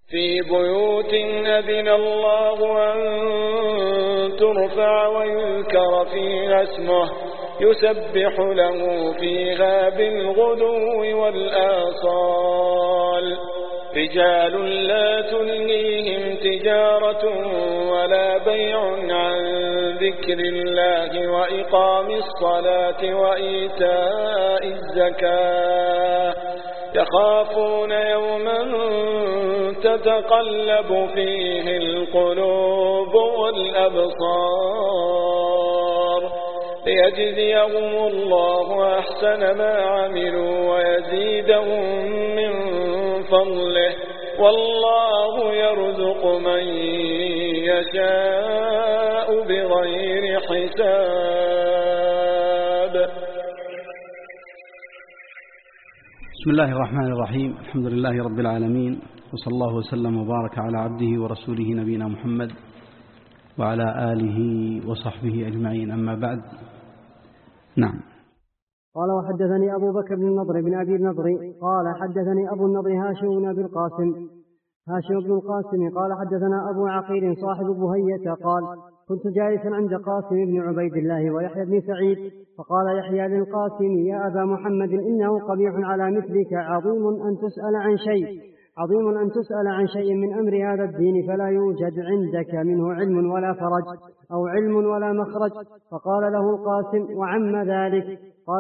في بيوت أذن الله أن ترفع ويذكر فيها اسمه يسبح له فيها بالغدو والآصال رجال لا تلهيهم تجارة ولا بيع عن ذكر الله وإقام الصلاة وإيتاء الزكاة يخافون يوما تتقلب فيه القلوب والأبصار ليجزيهم الله أحسن ما عملوا ويزيدهم من فضله والله يرزق من يشاء بغير حساب. بسم الله الرحمن الرحيم. الحمد لله رب العالمين، وصلى الله وسلم وبارك على عبده ورسوله نبينا محمد وعلى آله وصحبه أجمعين، أما بعد. نعم. قال وحدثني أبو بكر بن النضر بن أبي النضر قال حدثني أبو النضر هاشم بن القاسم قال حدثنا أبو عقيل صاحب بهية قال كنت جالسا عند قاسم بن عبيد الله ويحيى بن سعيد فقال يحيى للقاسم يا أبا محمد إنه قبيح على مثلك عظيم أن تسأل عن شيء من أمر هذا الدين فلا يوجد عندك منه علم ولا فرج أو علم ولا مخرج. فقال له القاسم وعم ذاك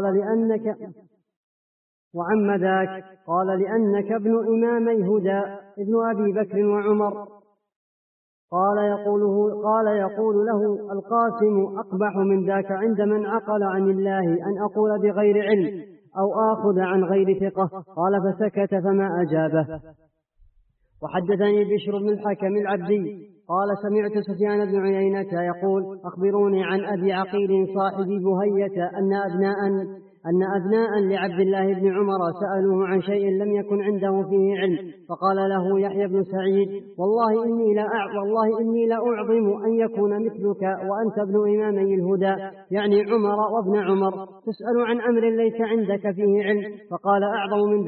قال لأنك ابن إمامي هدى ابن أبي بكر وعمر. قال يقول له القاسم أقبح من ذاك عند من عقل عن الله أن أقول بغير علم أو آخذ عن غير ثقة. قال فسكت فما أجابه. وحدثني بشر بن الحكم العبدي قال سمعت سفيان بن عيينة يقول أخبروني عن أبي عقيل صاحب بهية أن أبناء لعبد الله بن عمر سألوه عن شيء لم يكن عنده فيه علم فقال له يحيى بن سعيد والله إني لا أعظم أن يكون مثلك وأنت ابن إمامي الهدى يعني عمر وابن عمر تسأل عن أمر ليس عندك فيه علم. فقال أعظم من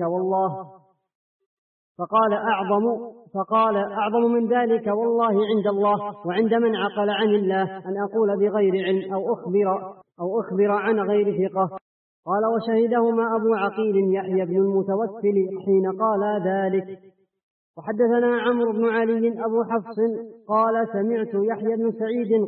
ذلك والله عند الله وعند من عقل عن الله أن أقول بغير علم أو أخبر عن غير ثقة. قال وشهدهما أبو عقيل يحيى بن المتوكل حين قال ذلك. وحدثنا عمرو بن علي أبو حفص قال سمعت يحيى بن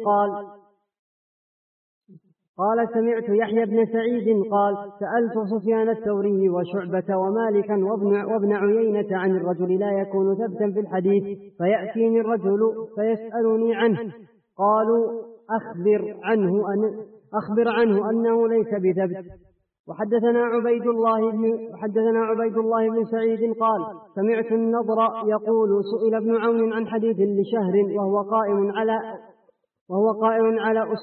سعيد قال سألت سفيان الثوري وشعبة ومالكا وابن عيينة عن الرجل لا يكون ثبتا في الحديث فيأتيني الرجل فيسألني عنه قالوا أخبر عنه أنه ليس بثبت. وحدثنا عبيد الله بن سعيد قال سمعت النضر يقول سئل ابن عون عن حديث لشهر وهو قائم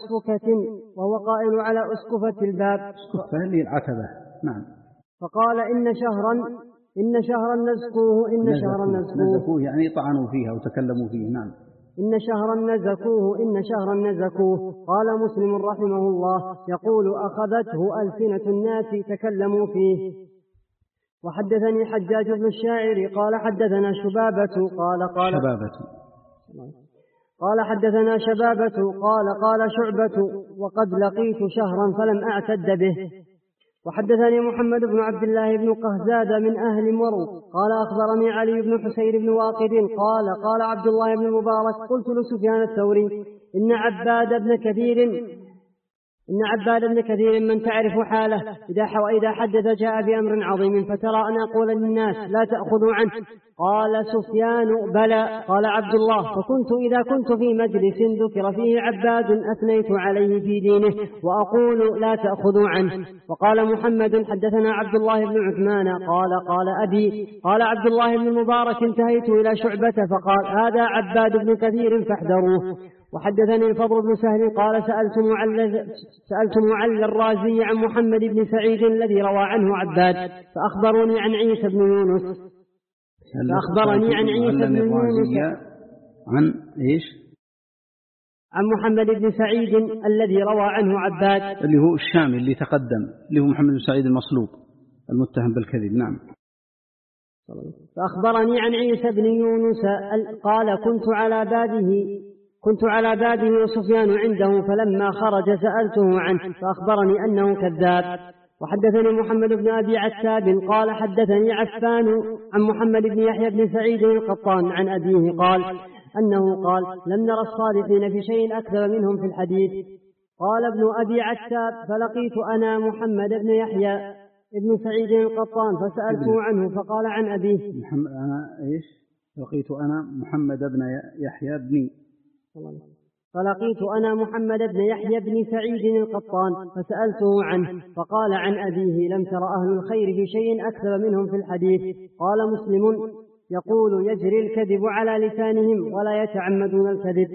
على أسقفة الباب أسقفة العتبة. نعم. فقال إن شهرا نزكوه يعني طعنوا فيها وتكلموا فيه. نعم. إن شهرا نزكوه. قال مسلم رحمه الله يقول أخذته ألسنة الناس تكلموا فيه. وحدثني حجاج بن الشاعر قال حدثنا شبابة حدثنا شبابة قال شعبة وقد لقيت شهرا فلم أعتد به. وحدثني محمد بن عبد الله بن قهزاد من أهل مرو قال أخبرني علي بن حسين بن واقد قال عبد الله بن المبارك قلت لسفيان الثوري إن عباد بن كثير من تعرف حاله إذا حدث جاء بأمر عظيم فترى أن أقول للناس لا تأخذوا عنه. قال سفيان بلى. قال عبد الله فكنت إذا كنت في مجلس ذكر فيه عباد أثنيت عليه في دينه وأقول لا تأخذوا عنه. وقال محمد حدثنا عبد الله بن عثمان قال أبي قال عبد الله بن المبارك انتهيت إلى شعبة فقال هذا عباد بن كثير فاحذروه. وحدثني الفضل بن سهل قال سألت معل الرازي عن محمد بن سعيد الذي روى عنه عباد فأخبرني عن عيسى بن يونس عن محمد بن سعيد الذي روى عنه عباد اللي هو الشامي اللي تقدم اللي هو محمد بن سعيد المصلوب المتهم بالكذب. نعم. فأخبرني عن عيسى بن يونس قال كنت على بابه وسفيان عنده، فلما خرج سألته عنه فأخبرني أنه كذاب. وحدثني محمد بن أبي عتاب قال حدثني عفان عن محمد بن يحيى بن سعيد القطان عن أبيه قال أنه قال لم نرى الصالحين في شيء أكثر منهم في الحديث. قال ابن أبي عتاب فلقيت أنا محمد بن يحيى ابن سعيد القطان فسألته عنه فقال عن أبيه لقيت أنا محمد بن يحيى بن سعيد القطان فسألته عنه فقال عن أبيه لم تر أهل الخير في شيء أكثر منهم في الحديث. قال مسلم يقول يجري الكذب على لسانهم ولا يتعمدون الكذب.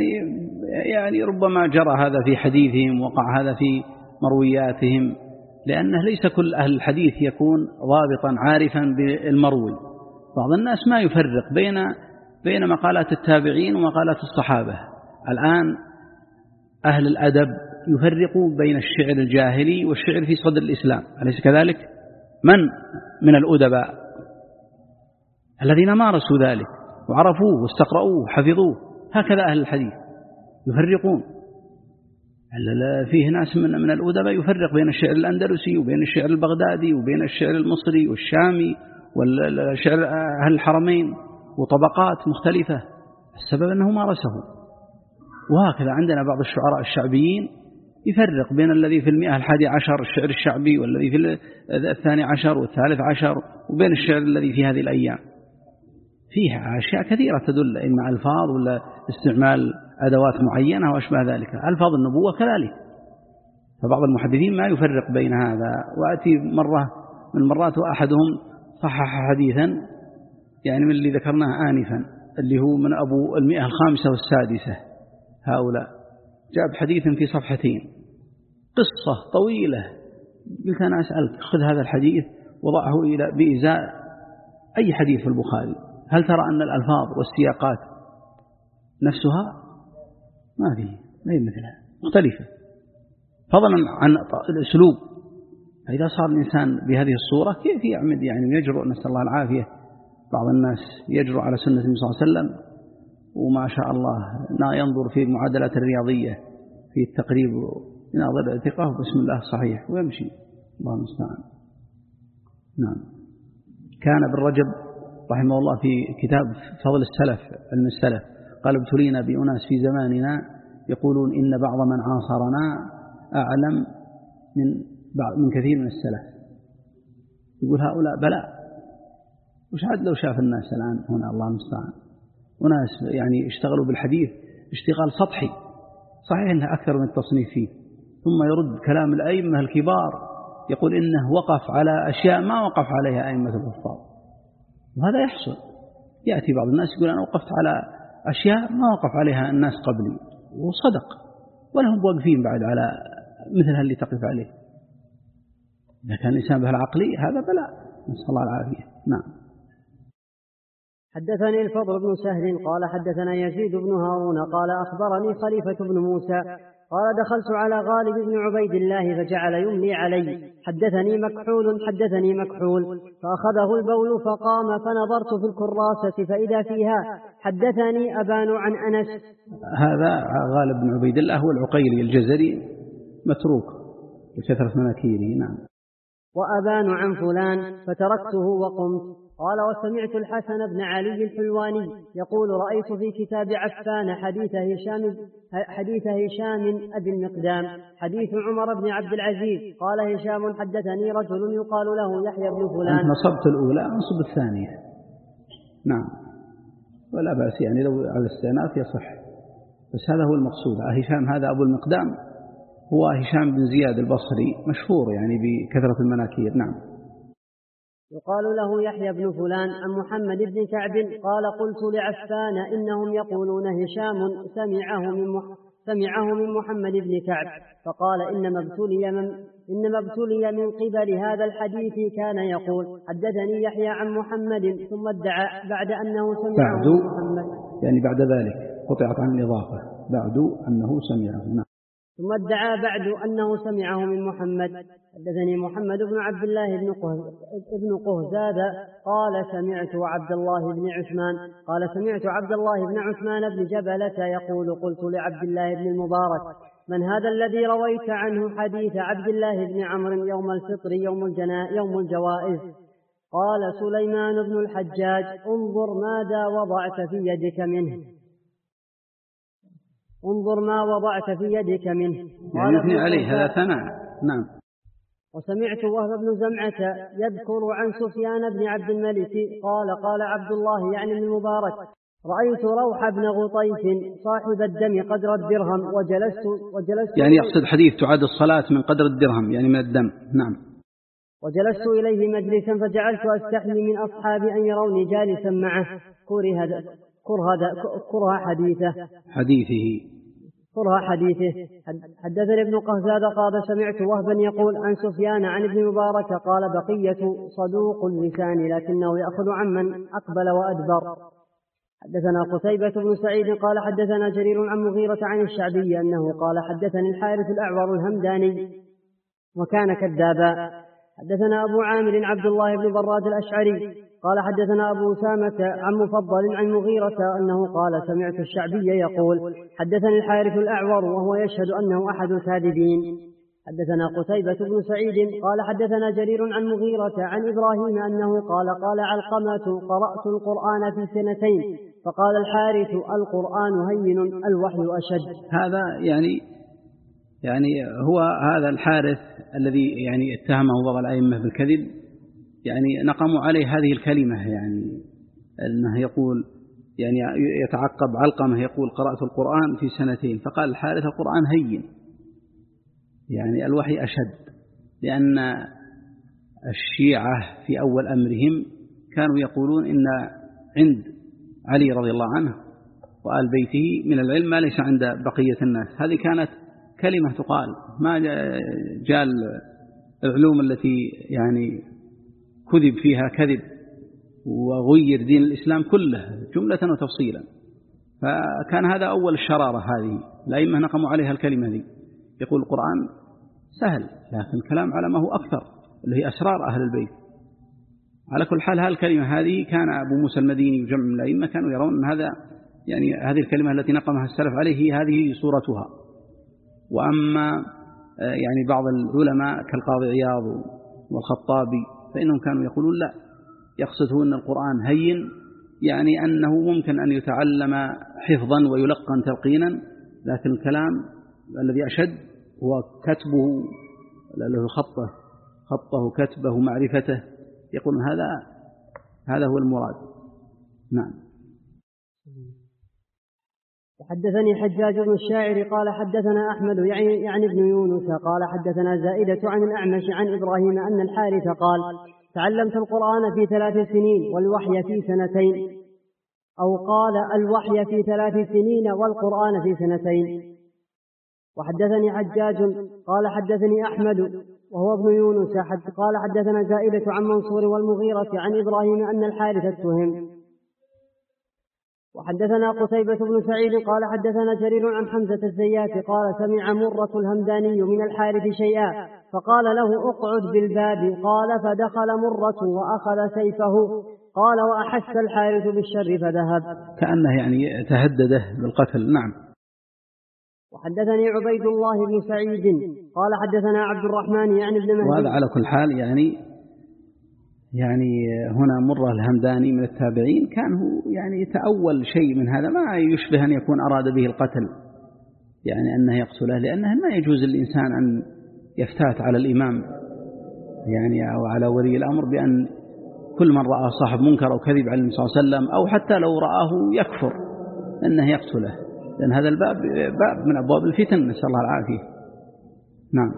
يعني ربما جرى هذا في حديثهم، وقع هذا في مروياتهم، لأنه ليس كل أهل الحديث يكون ضابطا عارفا بالمروي. بعض الناس ما يفرق بين مقالات التابعين ومقالات الصحابة. الآن أهل الأدب يفرقوا بين الشعر الجاهلي والشعر في صدر الإسلام، أليس كذلك؟ من الأدباء الذين مارسوا ذلك وعرفوه واستقرأوه وحفظوه، هكذا أهل الحديث يفرقون. فيه ناس من الأدباء يفرق بين الشعر الأندلسي وبين الشعر البغدادي وبين الشعر المصري والشامي والشعر أهل الحرمين، وطبقات مختلفة، السبب أنه مارسه. وهكذا عندنا بعض الشعراء الشعبيين يفرق بين الذي في 11 الشعر الشعبي، والذي في 12 والثالث عشر، وبين الشعر الذي في هذه الأيام. فيها أشياء كثيرة تدل إما ألفاظ ولا استعمال أدوات معينة وأشبه ذلك. ألفاظ النبوة كذلك، فبعض المحدثين ما يفرق بين هذا. وأتي مرة من المرات وأحدهم صحح حديثا من اللي ذكرناه آنفا، اللي هو من أبو 105 والسادسة، هؤلاء جاب حديثا في صفحتين، قصة طويلة. قلت أنا أسألك خذ هذا الحديث وضعه بإزاء أي حديث في البخاري، هل ترى أن الألفاظ والسياقات نفسها؟ ما فيه، ما هي مثلها، مختلفة، فضلا عن الأسلوب. فإذا صار الإنسان بهذه الصورة كيف يعمد يجرؤ، نسأل الله العافية. بعض الناس يجرؤ على سنة النبي صلى الله عليه وسلم وما شاء الله ينظر في المعادلات الرياضية في التقريب، يناظر الثقة بسم الله صحيح ويمشي، الله المستعان. نعم. كان ابن رجب رحمه الله في كتاب فضل السلف، علم السلف، قال ابتلينا بأناس في زماننا يقولون إن بعض من عاصرنا أعلم من كثير من السلف. يقول هؤلاء بلاء، وش عاد لو شاف الناس الآن هنا، الله المستعان، وناس اشتغلوا بالحديث اشتغال سطحي، صحيح أنه أكثر من التصنيف فيه، ثم يرد كلام الأئمة الكبار يقول إنه وقف على أشياء ما وقف عليها أئمة الكفار. وهذا يحصل، يأتي بعض الناس يقول أنا وقفت على أشياء ما وقف عليها الناس قبلي، وصدق، ولهم واقفين بعد على مثل اللي تقف عليه. إذا كان الإنسان بهالعقلي هذا بلاء، نسأل الله العافية. نعم. حدثني الفضل بن سهل قال حدثنا يزيد بن هارون قال أخبرني خليفة بن موسى قال دخلت على غالب بن عبيد الله فجعل يملي علي. حدثني مكحول فأخذه البول فقام فنظرت في الكراسة فإذا فيها حدثني أبان عن أنس. هذا غالب بن عبيد الله هو العقيلي الجزري، متروك بكثرة مناكيره. نعم. وأبان عن فلان فتركته وقمت. قال وسمعت الحسن بن علي الحلواني يقول رأيت في كتاب عفان حديث هشام أبي المقدام حديث عمر بن عبد العزيز. قال هشام حدثني رجل يقال له يحيى بن فلان. نصبت الأولى أنصب الثانية. نعم، ولا بأس لو على الاستئناف يصح، بس هذا هو المقصود. هشام هذا أبو المقدام هو هشام بن زياد البصري، مشهور بكثرة المناكير. نعم. يقال له يحيى بن فلان عن محمد بن كعب قال قلت لعفان إنهم يقولون هشام سمعه من محمد بن كعب، فقال إنما ابتلي من قبل هذا الحديث. كان يقول حدثني يحيى عن محمد ثم ادعى بعد أنه سمعه من محمد، بعد ذلك قطعت عن الإضافة بعد أنه سمعه. ثم ادعى بعد أنه سمعه من محمد. حدثني محمد بن عبد الله بن قهزادة قال سمعت عبد الله بن عثمان قال سمعت عبد الله بن عثمان بن جبلة يقول قلت لعبد الله بن المبارك من هذا الذي رويت عنه حديث عبد الله بن عمرو يوم الفطر يوم الجوائز؟ قال سليمان بن الحجاج انظر ماذا وضعت في يدك منه. انظر ما وضعت في يدك منه. يعني يثني عليه هذا ثناء. نعم. وسمعت وهب بن زمعة يذكر عن سفيان بن عبد الملك قال عبد الله يعني من المبارك رأيت روح بن غطيف صاحب الدم قدر الدرهم وجلست يعني يقصد حديث تعاد الصلاة من قدر الدرهم يعني من الدم. نعم. وجلست إليه مجلسا فجعلت أستحي من أصحابي أن يروني جالسا معه كره حديثه. حدثني ابن قهزاد قال سمعت وهبا يقول عن سفيان عن ابن مبارك قال بقية صدوق اللسان لكنه يأخذ عمن أقبل وأدبر. حدثنا قتيبة بن سعيد قال حدثنا جرير عن مغيرة عن الشعبي أنه قال حدثني الحارث الأعور الهمداني وكان كذابا. حدثنا أبو عامر عبد الله بن براد الأشعري قال حدثنا أبو أسامة عن مفضل عن مغيرة أنه قال سمعت الشعبي يقول حدثني الحارث الأعور وهو يشهد أنه أحد الكاذبين. حدثنا قتيبة بن سعيد قال حدثنا جرير عن مغيرة عن إبراهيم أنه قال علقمة قرأت القرآن في 2 سنين فقال الحارث القرآن هين الوحي أشد. هذا يعني هو هذا الحارث الذي يعني اتهمه بعض الأئمة بالكذب يعني نقموا عليه هذه الكلمة يعني أنه يقول يعني يتعقب علقمة يقول قرأت القرآن في 2 سنين فقال الحارث القرآن هين يعني الوحي أشد. لأن الشيعة في أول أمرهم كانوا يقولون إن عند علي رضي الله عنه وآل بيته من العلم ما ليس عند بقية الناس. هذه كانت كلمة تقال ما جاء العلوم التي يعني كذب فيها كذب وغير دين الإسلام كله جملة وتفصيلا. فكان هذا أول الشرارة هذه الأئمة نقموا عليها الكلمة دي. يقول القرآن سهل لكن الكلام على ما هو أكثر اللي هي أسرار أهل البيت. على كل حال هالكلمة هذه كان أبو موسى المديني وجمع من الأئمة كانوا يرون أن هذا يعني هذه الكلمة التي نقمها السلف عليه هذه صورتها. وأما يعني بعض العلماء كالقاضي عياض والخطابي فإنهم كانوا يقولون لا يقصدون أن القرآن هين يعني أنه ممكن أن يتعلم حفظا ويلقن تلقينا لكن الكلام الذي أشد هو كتبه له خطه كتبه معرفته. يقول هذا هو المراد. نعم. حدثني حجاج بن الشاعر قال حدثنا أحمد يعني ابن يونس قال حدثنا زائدة عن الأعمش عن إبراهيم أن الحارث قال تعلمت القرآن في 3 سنين والوحي في 2 سنين أو قال الوحي في 3 سنين والقرآن في 2 سنين. وحدثني حجاج قال حدثني أحمد وهو ابن يونس قال حدثنا زائدة عن منصور والمغيرة عن إبراهيم أن الحارث اتهم. وحدثنا قتيبة بن سعيد قال حدثنا جرير عن حمزة الزيات قال سمع مرة الهمداني من الحارث شيئا فقال له اقعد بالباب قال فدخل مرة وأخذ سيفه قال وأحس الحارث بالشر فذهب كأنه يعني تهدده بالقتل. نعم. وحدثني عبيد الله بن سعيد قال حدثنا عبد الرحمن يعني ابن مهدي. وهذا على كل حال يعني هنا مرة الهمداني من التابعين كان هو يعني يتأول شيء من هذا ما يشبه أن يكون أراد به القتل يعني أنه يقتله لأنه ما يجوز للإنسان أن يفتات على الإمام يعني أو على ولي الأمر بأن كل من رأى صاحب منكر أو كذب على النبي صلى الله عليه وسلم أو حتى لو رآه يكفر أنه يقتله لأن هذا الباب باب من أبواب الفتن نسأل الله العافية. نعم.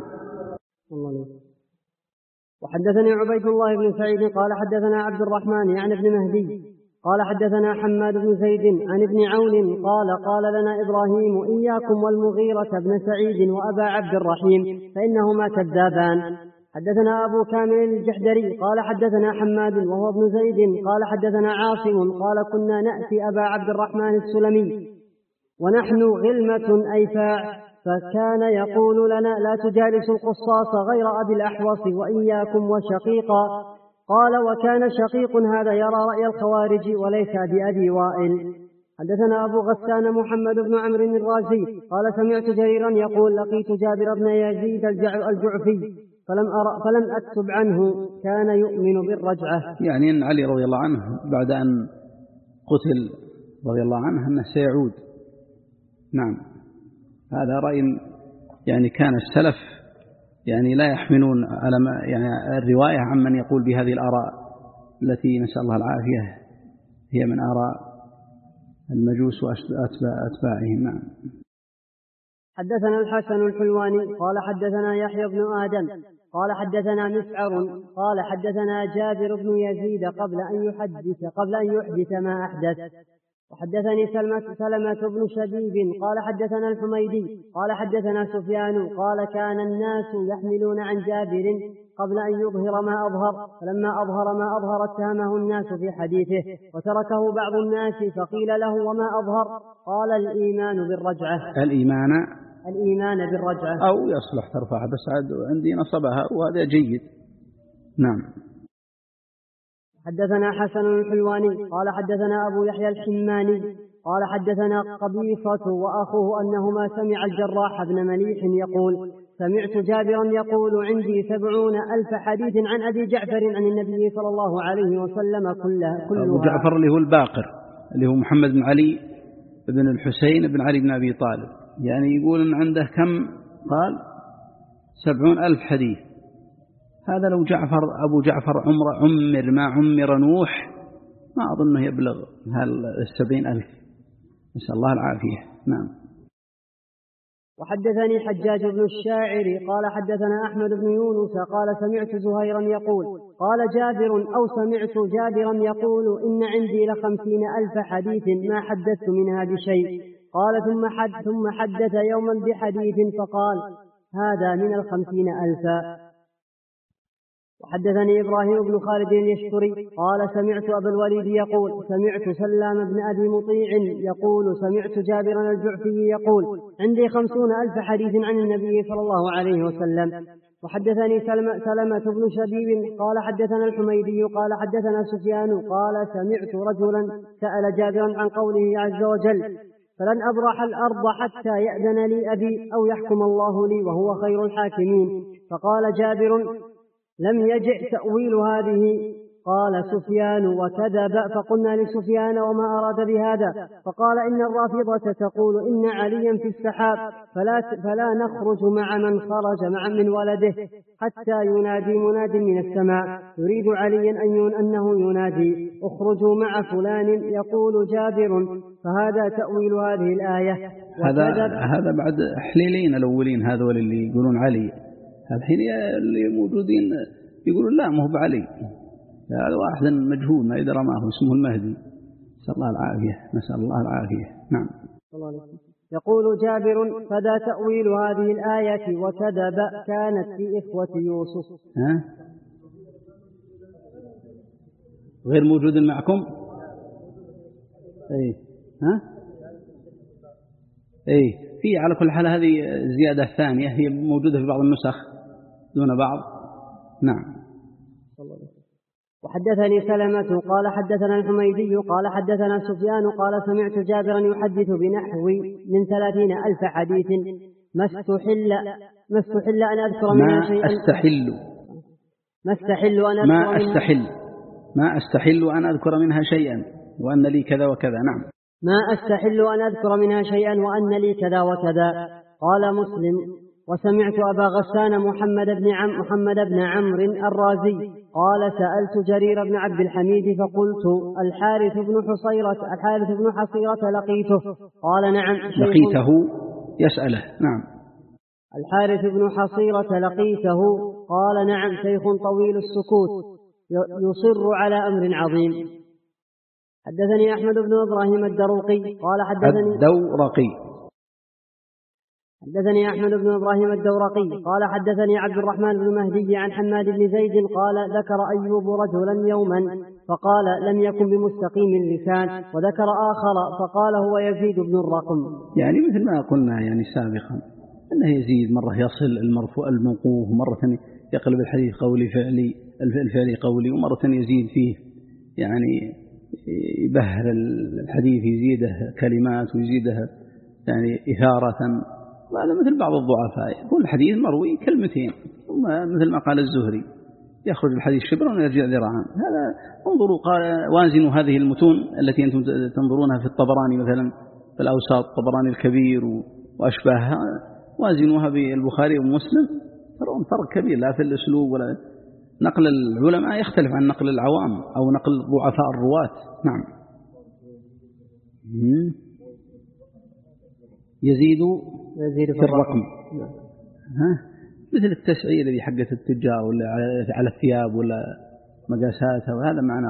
وحدثني عبيد الله بن سعيد قال حدثنا عبد الرحمن يعني ابن مهدي قال حدثنا حماد بن زيد عن ابن عون قال لنا إبراهيم إياكم والمغيرة بن سعيد وأبا عبد الرحيم فإنهما كذابان. حدثنا أبو كامل الجحدري قال حدثنا حماد وهو ابن زيد قال حدثنا عاصم قال كنا نأتي أبا عبد الرحمن السلمي ونحن غلمة أيفاع فكان يقول لنا لا تجالسوا القصاص غير أبي الأحوص وإياكم وشقيقا. قال وكان شقيق هذا يرى رأي الخوارج وليس بأبي وائل. حدثنا أبو غسان محمد بن عمرو الرازي قال سمعت جريرا يقول لقيت جابر بن يزيد الجعفي فلم أكتب عنه كان يؤمن بالرجعة. يعني أن علي رضي الله عنه بعد أن قتل رضي الله عنه أنه سيعود. نعم، هذا رأي يعني كان السلف يعني لا يحملون على يعني الرواية عمن يقول بهذه الآراء التي نسأل الله العافية هي من آراء المجوس وأتباعهم. نعم. حدثنا الحسن الحلواني قال حدثنا يحيى بن آدم قال حدثنا مسعر قال حدثنا جابر بن يزيد قبل أن يحدث ما أحدث. وحدثني سلمة بن شبيب قال حدثنا الحميدي قال حدثنا سفيان قال كان الناس يحملون عن جابر قبل أن يظهر ما أظهر، فلما أظهر ما أظهر اتهمه الناس في حديثه وتركه بعض الناس فقيل له وما أظهر؟ قال الإيمان بالرجعة. الإيمان بالرجعة أو يصلح ترفعها، بس عندي نصبها وهذا جيد. نعم. حدثنا حسن الحلواني قال حدثنا أبو يحيى الحماني قال حدثنا قبيصة وأخوه أنهما سمع الجراح بن مليح يقول سمعت جابرا يقول عندي 70,000 حديث عن أبي جعفر عن النبي صلى الله عليه وسلم كلها. أبو جعفر اللي هو الباقر اللي هو محمد بن علي بن الحسين بن علي بن أبي طالب، يعني يقول أن عنده كم؟ قال 70,000 حديث. هذا لو أبو جعفر عمر ما عمر نوح ما أظنه يبلغ 70,000. نسأل الله العافية. نعم. وحدثني حجاج بن الشاعر قال حدثنا أحمد بن يونس قال سمعت زهيرا يقول قال جابر أو سمعت جابرا يقول إن عندي 50,000 حديث ما حدثت منها بشيء. قال ثم حدث يوما بحديث فقال هذا من 50,000. وحدثني إبراهيم بن خالد اليشكري قال سمعت أبا الوليد يقول سمعت سلام بن أبي مطيع يقول سمعت جابرا الجعفي يقول عندي 50,000 حديث عن النبي صلى الله عليه وسلم. وحدثني سلمة بن شبيب قال حدثنا الحميدي قال حدثنا سفيان قال سمعت رجلا سأل جابرا عن قوله عز وجل فلن أبرح الأرض حتى يأذن لي أبي أو يحكم الله لي وهو خير الحاكمين. فقال جابر لم يجئ تأويل هذه. قال سفيان وكذب. فقلنا لسفيان وما أراد بهذا؟ فقال إن الرافضة تقول إن عليا في السحاب فلا نخرج مع من خرج من ولده حتى ينادي مناد من السماء يريد عليا أنه ينادي اخرجوا مع فلان. يقول جابر فهذا تأويل هذه الآية. هذا بعد حليلين الأولين هذول اللي يقولون علي، الحين اللي موجودين يقولون لا مو بعلي، هذا واحد مجهول ما يدرى ما هو اسمه المهدي. نسأل الله العافية. نسأل الله العافية. نعم. يقول جابر فذا تأويل هذه الآية وكذب كانت في إخوة يوسف. غير موجود معكم؟ في على كل حال هذه الزيادة الثانية هي موجودة في بعض النسخ دون بعض. نعم. وحدثني سلمة قال حدثنا الحميدي قال حدثنا سفيان قال سمعت جابرا يحدث بنحو من 30,000 حديث ما استحل أن أذكر منها شيئا. ما أستحل أن أذكر منها شيئا وأن لي كذا وكذا. نعم. ما أستحل أن أذكر منها شيئا وأن لي كذا وكذا. قال مسلم وسمعت أبا غسان محمد بن عمرو الرازي قال سألت جرير بن عبد الحميد فقلت الحارث بن حصيرة لقيته. قال نعم. لقيته يسأله. نعم. الحارث بن حصيرة لقيته. قال نعم شيخ طويل السكوت يصر على أمر عظيم. حدثني أحمد بن إبراهيم الدروقي قال حدثني أحمد بن إبراهيم الدورقي قال حدثني عبد الرحمن بن مهدي عن حماد بن زيد قال ذكر أيوب رجلا يوما فقال لم يكن بمستقيم اللسان، وذكر آخر فقال هو يزيد بن الرقم. يعني مثل ما قلنا يعني سابقا أنه يزيد، مرة يصل المرفوع الموقوف، مرة يقلب الحديث قولي فعلي، الفعلي قولي، ومرة يزيد فيه يعني يبهر الحديث، يزيده كلمات ويزيده يعني إثارة. وهذا مثل بعض الضعفاء يقول الحديث مروي كلمتين، ثم مثل ما قال الزهري يخرج الحديث شبرا ويرجع ذراعا. هذا انظروا، قال وازنوا هذه المتون التي أنتم تنظرونها في الطبراني مثلا، في الأوساط الطبراني الكبير وأشباهها، وازنوها بالبخاري ومسلم، ترون فرق كبير لا في الأسلوب ولا نقل العلماء يختلف عن نقل العوام أو نقل ضعفاء الرواة. نعم. يزيد في الرقم. مثل التسعير الذي حقت التجار ولا على الثياب ولا مقاساتها، وهذا معنى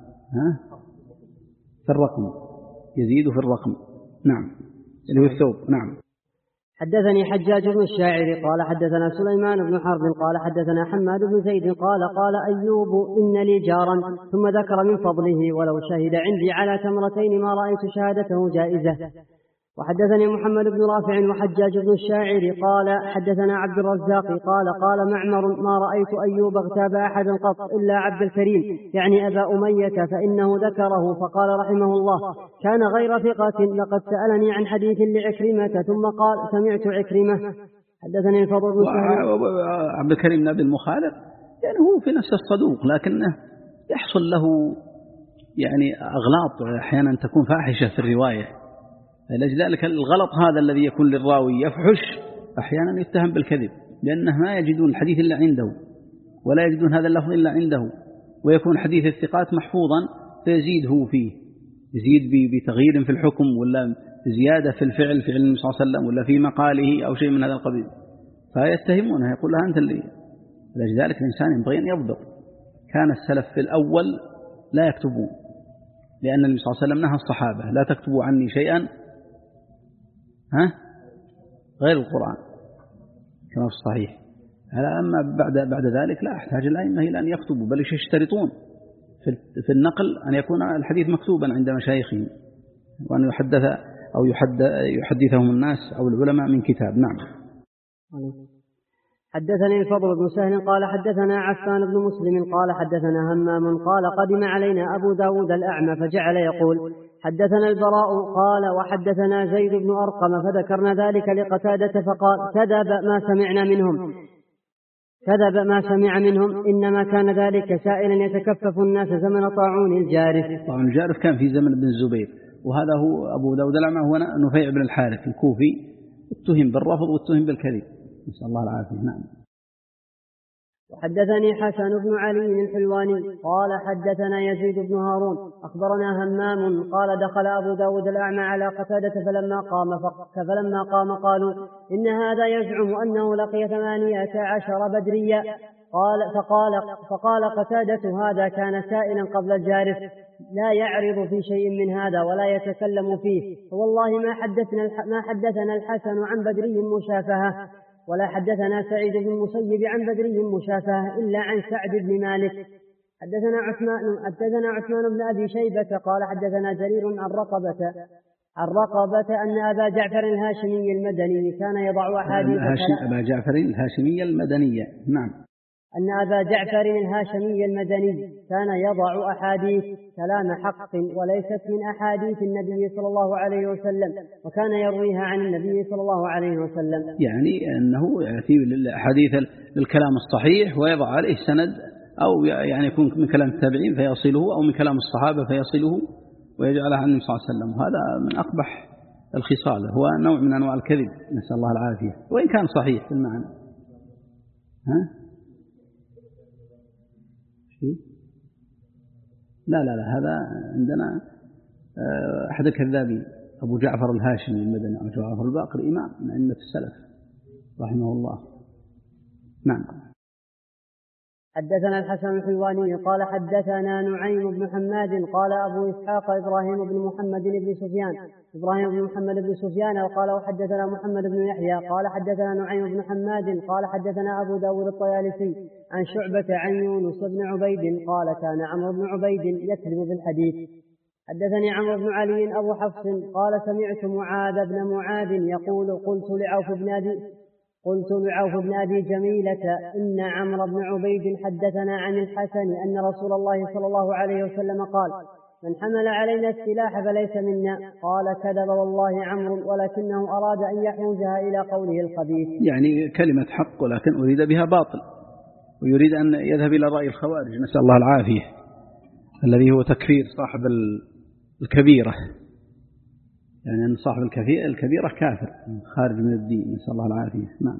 في الرقم، يزيد في الرقم. نعم، اللي هو الثوب. نعم. حدثني حجاج بن الشاعر قال حدثنا سليمان بن حرب قال حدثنا حماد بن زيد قال أيوب إن لي جارا، ثم ذكر من فضله ولو شهد عندي على تمرتين ما رأيت شهادته جائزة. وحدثني محمد بن رافع وحجاج بن الشاعر قال حدثنا عبد الرزاق قال معمر ما رأيت أيوب اغتاب أحدا قط إلا عبد الكريم يعني أبا أمية فإنه ذكره فقال رحمه الله كان غير ثقة، لقد سألني عن حديث لعكرمة ثم قال سمعت عكرمة. حدثني الفضل بن عبد الكريم بن أبي المخالف يعني هو في نفس الصدوق، لكنه يحصل له يعني أغلاط أحيانا تكون فاحشة في الرواية، لذلك الغلط هذا الذي يكون للراوي يفحش أحيانا يتهم بالكذب، لأنه ما يجدون الحديث إلا عنده ولا يجدون هذا اللفظ إلا عنده، ويكون حديث الثقات محفوظا فيزيد هو فيه، يزيد بتغيير في الحكم ولا زيادة في الفعل، فعل النبي صلى الله عليه وسلم، ولا في مقاله أو شيء من هذا القبيل، فيتهمونه يقول له أنت اللي. لذلك الإنسان ينبغي أن يضبط. كان السلف في الأول لا يكتبون، لأن النبي صلى الله عليه وسلم نهى الصحابة لا تكتبوا عني شيئا غير القرآن كما في الصحيح. أما بعد ذلك لا أحتاج الأئمة إلى أن يكتبوا، بل يشترطون في النقل أن يكون الحديث مكتوبا عند مشايخهم، وأن يحدث أو يحدثهم الناس أو العلماء من كتاب. نعم. حدثني الفضل بن سهل قال حدثنا عفان بن مسلم قال حدثنا همام قال قدم علينا أبو داود الأعمى فجعل يقول حدثنا البراء قال وحدثنا زيد بن أرقم، فذكرنا ذلك لقتادة فقال كذب ما سمع منهم إنما كان ذلك سائلا يتكفف الناس زمن طاعون الجارف. طاعون الجارف كان في زمن ابن الزبير، وهذا هو أبو داود الأعمى هو نفيع بن الحارث الكوفي، اتهم بالرفض واتهم بالكذب، نسأل الله العافية. نعم. وحدثني حسن بن علي الحلواني قال حدثنا يزيد بن هارون أخبرنا همام قال دخل أبو داود الأعمى على قتادة فلما قام قالوا إن هذا يزعم أنه لقي 18 بدريا. فقال قتادة هذا كان سائلا قبل الجارف لا يعرض في شيء من هذا ولا يتكلم فيه، فوالله ما حدثنا الحسن عن بدري مشافهة ولا حدثنا سعيد بن المسيب عن بدري مشافهة إلا عن سعد بن مالك. حدثنا عثمان بن أبي شيبة قال حدثنا جرير عن رقبة أن أبا جعفر الهاشمي المدني كان يضع أحاديث أبا جعفر الهاشمي المدني. نعم. أن أبا جعفر الهاشمي المدني كان يضع أحاديث كلام حق وليست من أحاديث النبي صلى الله عليه وسلم، وكان يرويها عن النبي صلى الله عليه وسلم، يعني أنه يأتي بالحديث بالكلام الصحيح ويضع عليه سند، أو يعني يكون من كلام التابعين فيصله، أو من كلام الصحابة فيصله ويجعلها عن النبي صلى الله عليه وسلم. وهذا من أقبح الخصال، هو نوع من أنواع الكذب، نسأل الله العافية، وإن كان صحيح في المعنى. لا هذا عندنا أحد الكذابين أبو جعفر الهاشمي المدني أو جعفر الباقر، إمام من أئمة السلف رحمه الله. نعم. حدثنا الحسن الحلواني قال حدثنا نعيم بن حماد قال أبو إسحاق إبراهيم بن محمد بن سفيان قال وحدثنا محمد بن يحيى قال حدثنا نعيم بن حماد قال حدثنا أبو داود الطيالسي عن شعبة عن يونس بن عبيد قال كان عمرو بن عبيد يكذب بالحديث. حدثني عمرو بن علي أبو حفص قال سمعت معاذ بن معاذ يقول قلت قلت لعوف بن أبي جميلة إن عمرو بن عبيد حدثنا عن الحسن أن رسول الله صلى الله عليه وسلم قال من حمل علينا السلاح فليس منا. قال كذب والله عمرو ولكنه أراد أن يحوزها إلى قوله الخبيث. يعني كلمة حق ولكن أريد بها باطل، ويريد أن يذهب إلى رأي الخوارج نسأل الله العافية، الذي هو تكفير صاحب الكبيرة، يعني أن صاحب الكبيرة كافر خارج من الدين نسأل الله العافية. نعم.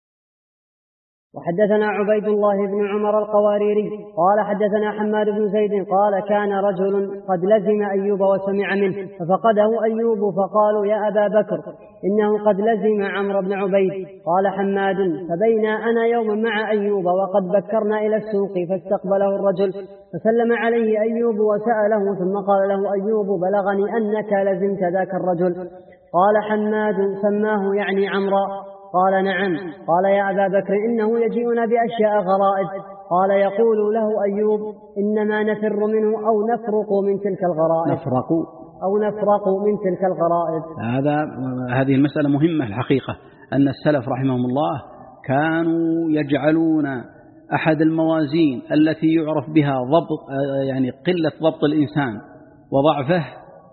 وحدثنا عبيد الله بن عمر القواريري قال حدثنا حماد بن زيد قال كان رجل قد لزم أيوب وسمع منه ففقده أيوب فقالوا يا أبا بكر إنه قد لزم عمرو بن عبيد. قال حماد فبينا أنا يوما مع أيوب وقد بكرنا إلى السوق فاستقبله الرجل فسلم عليه أيوب وسأله ثم قال له أيوب بلغني أنك لزمت ذاك الرجل. قال حماد سماه يعني عمرو. قال نعم. قال يا أبا بكر إنه يجيئنا بأشياء غرائب. قال يقول له أيوب إنما نفر منه أو نفرق من تلك الغرائب. نفرق من تلك الغرائب. هذه المسألة مهمة الحقيقة، أن السلف رحمهم الله كانوا يجعلون أحد الموازين التي يعرف بها ضبط يعني قلة ضبط الإنسان وضعفه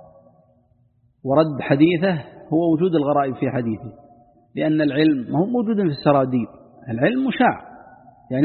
ورد حديثه هو وجود الغرائب في حديثه، لأن العلم ما هو موجود في السراديب، العلم مشاع يعني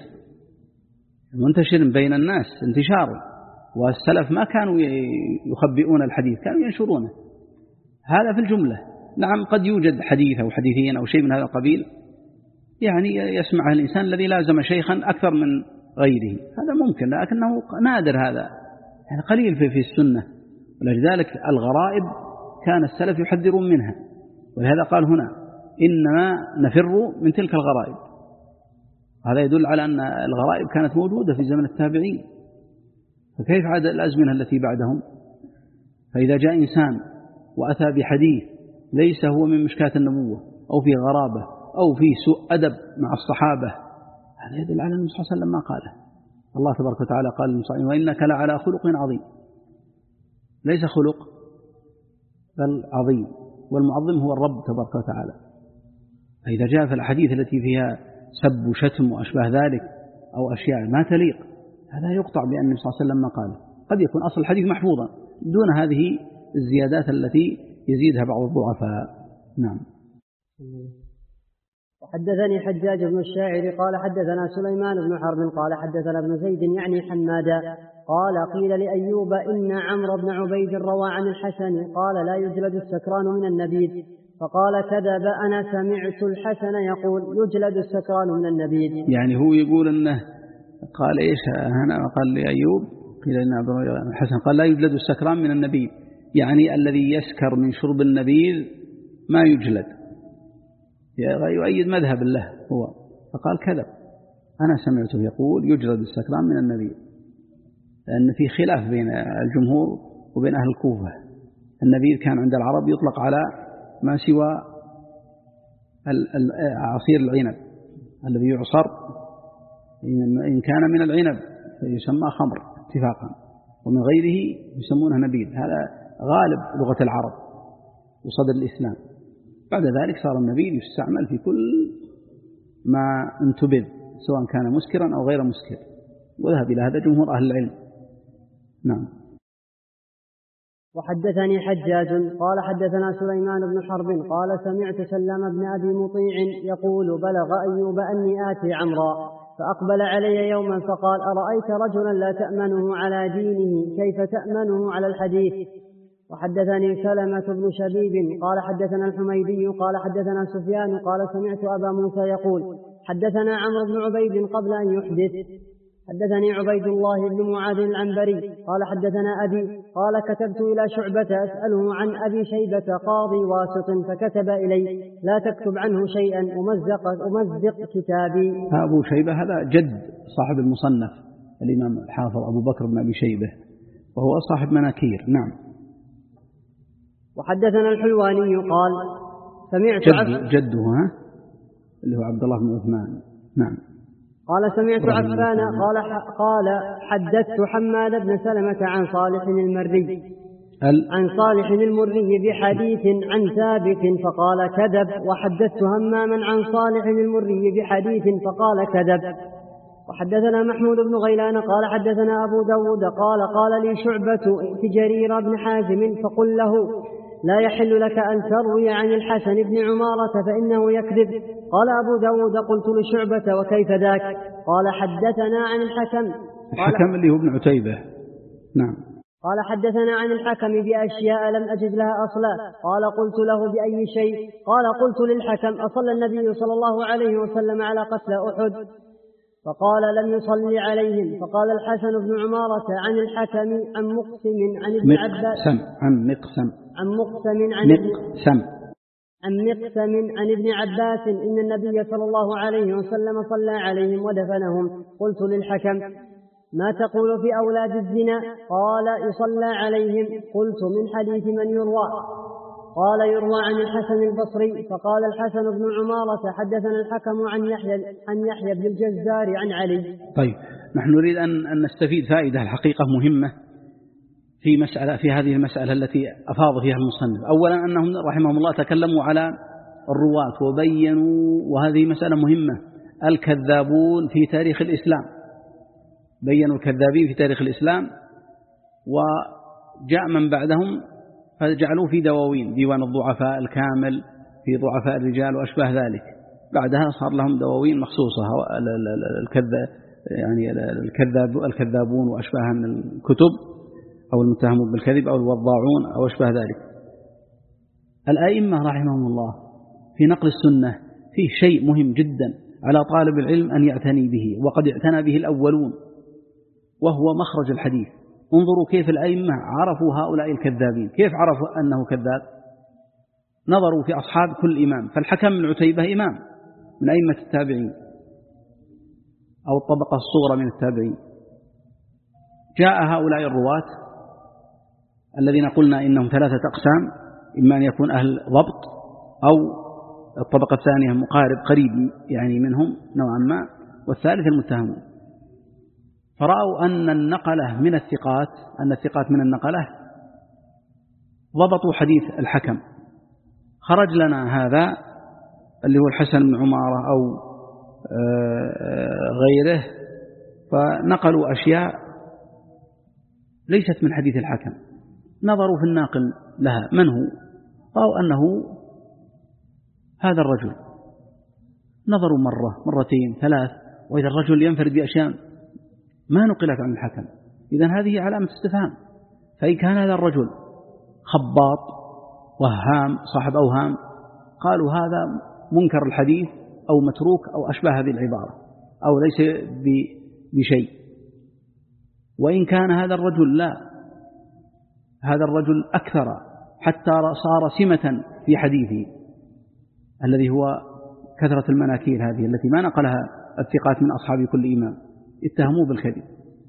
منتشر بين الناس انتشاره، والسلف ما كانوا يخبئون الحديث، كانوا ينشرونه. هذا في الجملة. نعم قد يوجد حديث أو حديثين أو شيء من هذا القبيل يعني يسمعه الإنسان الذي لازم شيخا أكثر من غيره، هذا ممكن، لكنه نادر، هذا يعني قليل في السنة. ولذلك الغرائب كان السلف يحذرون منها، ولهذا قال هنا إنما نفر من تلك الغرائب. هذا يدل على أن الغرائب كانت موجودة في زمن التابعين، فكيف عاد الأزمنة التي بعدهم؟ فإذا جاء إنسان وأتى بحديث ليس هو من مشكاة النبوة أو في غرابة أو في سوء أدب مع الصحابة، هذا يدل على النبي صلى الله عليه وسلم ما قاله. الله تبارك وتعالى قال للمصائم وإنك لعلى خلق عظيم، ليس خلق بل عظيم، والمعظم هو الرب تبارك وتعالى. فإذا جاء في الحديث التي فيها سب وشتم وأشباه ذلك أو أشياء ما تليق، هذا يقطع بأن النبي صلى الله عليه وسلم ما قاله. قد يكون أصل الحديث محفوظا دون هذه الزيادات التي يزيدها بعض الضعفاء. نعم. وحدثني حجاج بن الشاعر قال حدثنا سليمان بن حرب قال حدثنا ابن زيد يعني حمادا قال قيل لأيوب إن عمرو بن عبيد روى عن الحسن قال لا يجلد السكران من النبيذ، فقال كذب أنا سمعت الحسن يقول يجلد السكران من النبيذ. يعني هو يقول أنه قال إيش هنا؟ قال لأيوب قيل إن الحسن قال لا يجلد السكران من النبيذ، يعني الذي يسكر من شرب النبيذ ما يجلد، يؤيد مذهب له هو. فقال كذب أنا سمعته يقول يجلد السكران من النبيذ، لأن في خلاف بين الجمهور وبين أهل الكوفة. النبيذ كان عند العرب يطلق على ما سوى عصير العنب الذي يعصر، إن كان من العنب فيسمى خمر اتفاقا، ومن غيره يسمونه نبيذ. هذا غالب لغة العرب وصدر الإسلام. بعد ذلك صار النبيذ يستعمل في كل ما انتبذ سواء كان مسكرا أو غير مسكر، وذهب إلى هذا جمهور أهل العلم. نعم. وحدثني حجاج قال حدثنا سليمان بن حرب قال سمعت سلام بن أبي مطيع يقول بلغ أيوب أني آتي عمرا، فأقبل علي يوما فقال أرأيت رجلا لا تأمنه على دينه كيف تأمنه على الحديث. وحدثني سلمة بن شبيب قال حدثنا الحميدي قال حدثنا سفيان قال سمعت أبا موسى يقول حدثنا عمرو بن عبيد قبل أن يحدث. حدثني عبيد الله بن معاذ العنبري قال حدثنا أبي قال كتبت إلى شعبة أسأله عن أبي شيبة قاضي واسط فكتب إلي لا تكتب عنه شيئا أمزق كتابي. أبو شيبة هذا جد صاحب المصنف الإمام الحافظ أبو بكر بن أبي شيبة، وهو صاحب مناكير. نعم. وحدثنا الحلواني قال سمعت جده اللي هو عبد الله بن عثمان. نعم. قال سمعت عفان قال حدثت حماد بن سلمة عن صالح المري عن صالح المري بحديث عن ثابت فقال كذب، وحدثت هماما عن صالح المري بحديث فقال كذب. وحدثنا محمود بن غيلان قال حدثنا أبو داود قال لي شعبة ائت جرير بن حازم فقل له لا يحل لك أن تروي عن الحسن بن عمارة فإنه يكذب. قال أبو داود قلت لشعبة وكيف ذاك؟ قال حدثنا عن الحكم اللي هو ابن عتيبة. نعم. قال حدثنا عن الحكم بأشياء لم أجد لها أصلا. قال قلت له بأي شيء؟ قال قلت للحكم أصلى النبي صلى الله عليه وسلم على قتل أحد؟ فقال لم يصلي عليهم. فقال الحسن بن عمارة عن الحكم عن مقسم عن ابن عباس عن مقسم عن ابن عباس إن النبي صلى الله عليه وسلم صلى عليهم ودفنهم. قلت للحكم ما تقول في أولاد الزنا؟ قال يصلى عليهم. قلت من حديث من يروى؟ قال يروى عن الحسن البصري. فقال الحسن بن عمارة حدثنا الحكم عن يحيى بن الجزار عن علي. طيب، نحن نريد أن نستفيد فائدة الحقيقة مهمة في هذه المسألة التي أفاض فيها المصنف. أولا أنهم رحمهم الله تكلموا على الرواة وبينوا، وهذه مسألة مهمة، الكذابون في تاريخ الإسلام، بينوا الكذابين في تاريخ الإسلام، وجاء من بعدهم فجعلوا في ديوان الضعفاء الكامل، في ضعفاء الرجال وأشباه ذلك. بعدها صار لهم دواوين مخصوصة، يعني الكذابون وأشباهها من الكتب، أو المتهمون بالكذب أو الوضاعون أو أشباه ذلك. الأئمة رحمهم الله في نقل السنة فيه شيء مهم جدا على طالب العلم أن يعتني به، وقد اعتنى به الأولون، وهو مخرج الحديث. انظروا كيف الأئمة عرفوا هؤلاء الكذابين، كيف عرفوا أنه كذاب؟ نظروا في أصحاب كل إمام. فالحكم بن عتيبة إمام من أئمة التابعين أو الطبقة الصغرى من التابعين. جاء هؤلاء الرواة الذين قلنا إنهم 3 أقسام، إما أن يكون أهل ضبط، أو الطبقة الثانية مقارب قريب يعني منهم نوعا ما، والثالث المتهمون. فرأوا أن النقلة من الثقات، من النقلة ضبطوا حديث الحكم. خرج لنا هذا اللي هو الحسن بن عمارة أو غيره، فنقلوا أشياء ليست من حديث الحكم. نظروا في الناقل لها من هو، رأوا أنه هذا الرجل. نظروا مرة، مرتين، 3، وإذا الرجل ينفرد بأشياء ما نقلت عن الحكم، إذن هذه علامة استفهام. فإن كان هذا الرجل خباط وهام صاحب أوهام، قالوا هذا منكر الحديث أو متروك أو أشبه هذه العبارة، أو ليس بشيء. وإن كان هذا الرجل لا، هذا الرجل أكثر حتى صار سمة في حديثه الذي هو كثرة المناكير هذه التي ما نقلها الثقات من أصحاب كل إمام، اتهموه بالكذب.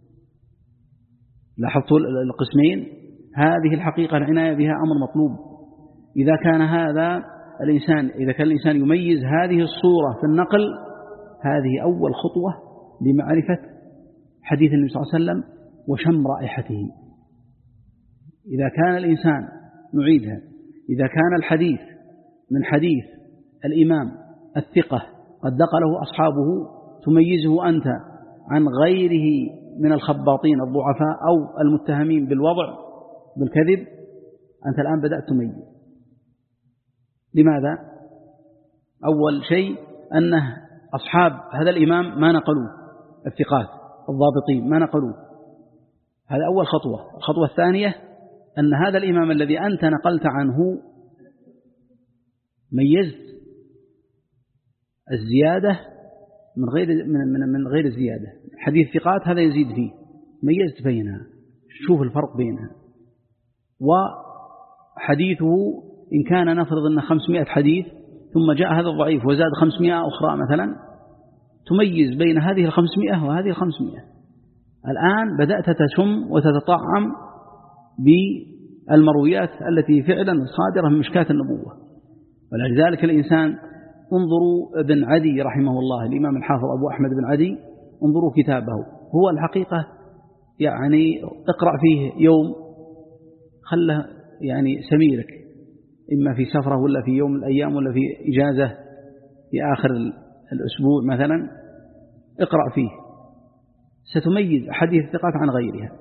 لاحظتوا القسمين؟ هذه الحقيقة العناية بها أمر مطلوب. إذا كان الإنسان يميز هذه الصورة في النقل، هذه أول خطوة لمعرفة حديث النبي صلى الله عليه وسلم وشم رائحته. إذا كان الإنسان، نعيدها، إذا كان الحديث من حديث الإمام الثقة قد نقله أصحابه، تميزه أنت عن غيره من الخباطين الضعفاء أو المتهمين بالوضع بالكذب، أنت الآن بدأت تميز. لماذا؟ أول شيء أنه أصحاب هذا الإمام ما نقلوه، الثقات الضابطين ما نقلوه، هذا أول خطوة. الخطوة الثانية أن هذا الإمام الذي أنت نقلت عنه ميزت الزيادة من غير الزيادة. حديث ثقات هذا يزيد فيه، ميزت بينها، شوف الفرق بينها. وحديثه إن كان نفرض أنه 500 حديث ثم جاء هذا الضعيف وزاد 500 أخرى مثلا، تميز بين هذه 500 وهذه 500. الآن بدأت تشم وتتطعم بالمرويات التي فعلا صادرة من مشكاة النبوة. ولذلك الإنسان، انظروا ابن عدي رحمه الله، الإمام الحافظ أبو أحمد بن عدي، انظروا كتابه، هو الحقيقة يعني اقرأ فيه يوم خله يعني سميرك، إما في سفرة ولا في يوم من الأيام ولا في إجازة في آخر الأسبوع مثلا، اقرأ فيه، ستميز أحاديث الثقات عن غيرهم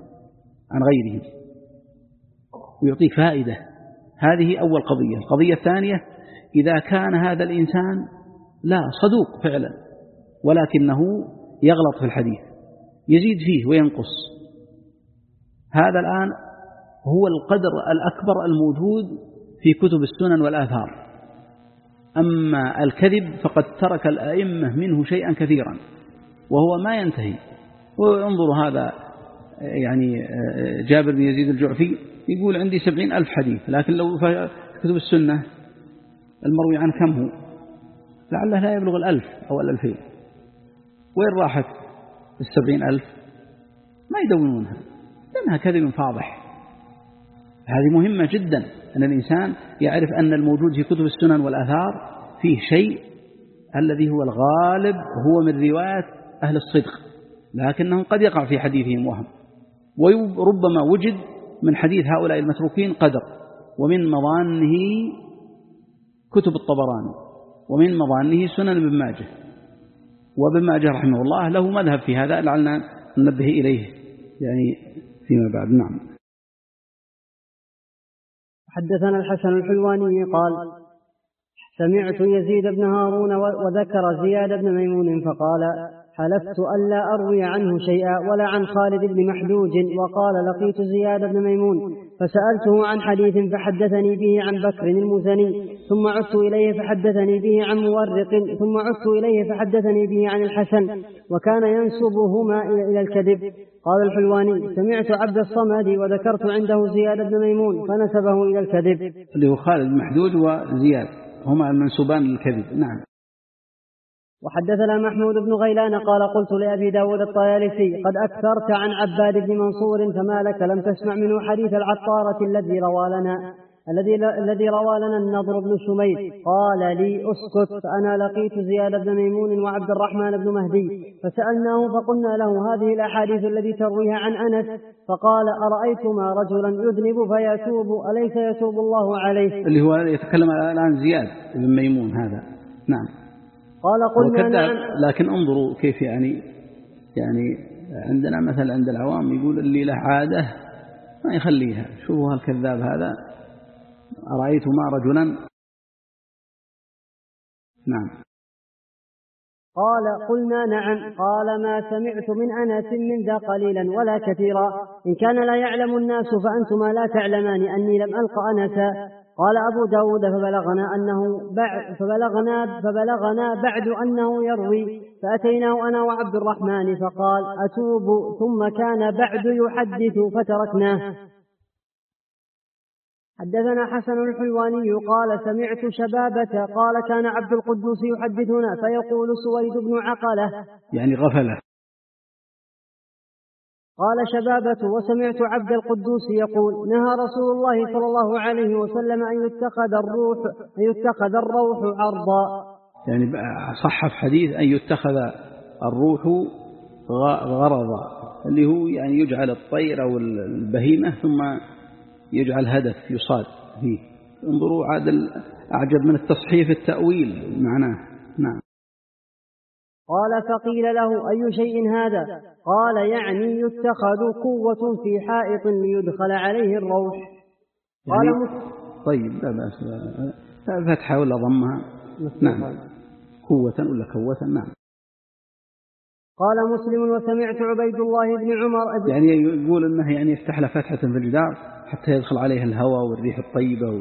ويعطيك فائدة. هذه أول قضية. القضية الثانية، إذا كان هذا الإنسان لا صدوق فعلا ولكنه يغلط في الحديث، يزيد فيه وينقص، هذا الآن هو القدر الأكبر الموجود في كتب السنن والآثار. أما الكذب فقد ترك الأئمة منه شيئا كثيرا وهو ما ينتهي. وانظروا هذا يعني جابر بن يزيد الجعفي يقول عندي 70,000 حديث، لكن لو في كتب السنة المروي عنه كم هو؟ لعله لا يبلغ 1000 أو 2000. وين راحت 70,000؟ ما يدونونها لأنها كذب فاضح. هذه مهمة جدا أن الإنسان يعرف أن الموجود في كتب السنن والآثار فيه شيء الذي هو الغالب هو من رواية أهل الصدق، لكنهم قد يقع في حديثهم وهم، وربما وجد من حديث هؤلاء المتروكين قدر. ومن مظانه كتب الطبراني، ومن مظانه سنن ابن ماجه. وابن ماجه رحمه الله له مذهب في هذا لعلنا ننبه إليه يعني فيما بعد. نعم. حدثنا الحسن الحلواني قال سمعت يزيد بن هارون وذكر زياد بن ميمون فقال حلفت ألا أروي عنه شيئا ولا عن خالد بن محدوج. وقال لقيت زياد بن ميمون فسألته عن حديث فحدثني به عن بكر المزني، ثم عدت إليه فحدثني به عن مورق، ثم عدت إليه فحدثني به عن الحسن، وكان ينسبهما إلى الكذب. قال الحلواني سمعت عبد الصمد وذكرت عنده زياد بن ميمون فنسبه إلى الكذب، اللي هو خالد بن محدوج وزياد هما المنسوبان للكذب. نعم. وحدثنا محمود بن غيلان قال قلت لأبي داود الطيالسي قد أكثرت عن عباد بن منصور فما لك لم تسمع منه حديث العطارة الذي روى لنا النضر بن شميد. قال لي اسكت. فأنا لقيت زياد بن ميمون وعبد الرحمن بن مهدي فسألناه فقلنا له هذه الأحاديث التي ترويها عن أنس، فقال أرأيتما رجلا يذنب فيتوب أليس يتوب الله عليه؟ اللي هو يتكلم الآن زياد بن ميمون هذا. نعم. قال قلنا نعم. لكن انظروا كيف يعني عندنا مثل عند العوام يقول اللي له عادة ما يخليها. شوفوا هالكذاب هذا، أرأيت ما رجلا. نعم. قال قلنا نعم. قال ما سمعت من أنس من ذا قليلا ولا كثيرا، إن كان لا يعلم الناس فأنتما لا تعلمان أني لم ألق أنسا. قال أبو داود فبلغنا بعد أنه يروي، فأتيناه أنا وعبد الرحمن فقال أتوب، ثم كان بعد يحدث فتركناه. حدثنا حسن الحلواني قال سمعت شبابة قال كان عبد القدوس يحدثنا فيقول سويد بن عقلة يعني غفلة. قال شبابة وسمعت عبد القدوس يقول نهى رسول الله صلى الله عليه وسلم أن يتخذ الروح عرضا. يعني صح في حديث أن يتخذ الروح غرضا، اللي هو يعني يجعل الطير أو البهيمة ثم يجعل هدف يصاد فيه. انظروا عاد أعجب من التصحيف التأويل معناه. نعم. قال فقيل له أي شيء هذا؟ قال يعني يتخذ قوة في حائط ليدخل عليه الروح. يعني طيب لا بأس، فتحة ولا ضمها. نعم. قوة ولا كوة. نعم. قال مسلم وسمعت عبيد الله بن عمر يعني يقول أنه يعني يفتح له فتحة في الجدار حتى يدخل عليه الهواء والريح الطيبة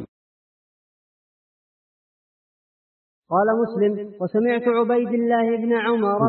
قال مسلم وسمعت عبيد الله بن عمر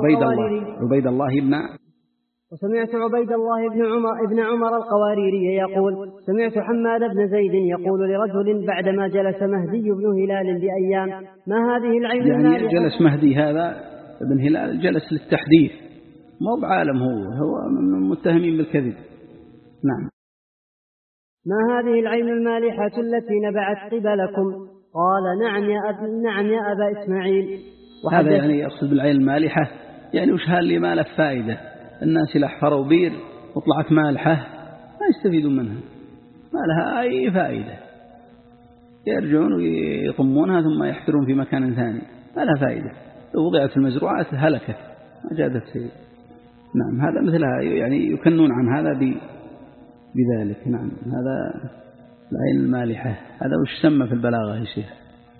القواريري يقول سمعت حماد بن زيد يقول لرجل بعدما جلس مهدي بن هلال بأيام ما هذه العين يعني جلس مهدي هذا بن هلال جلس للتحديث، مو بعالم، هو من متهمين بالكذب. نعم. ما هذه العين المالحة التي نبعت قبلكم؟ قال نعم يا أبا إسماعيل. هذا يعني يقصد بالعين المالحة يعني وش هاللي ما له فائدة، الناس اللي حفروا بير وطلعت مالحة ما يستفيدون منها، ما لها أي فائدة، يرجعون ويطمونها ثم يحفرون في مكان ثاني، ما لها فائدة. لو وضعت في المزروعات هلكت ما جادت شيء. نعم هذا مثلها، يعني يكنون عن هذا بذلك. نعم هذا العين المالحة. هذا وش يسمى في البلاغة يا شيخ؟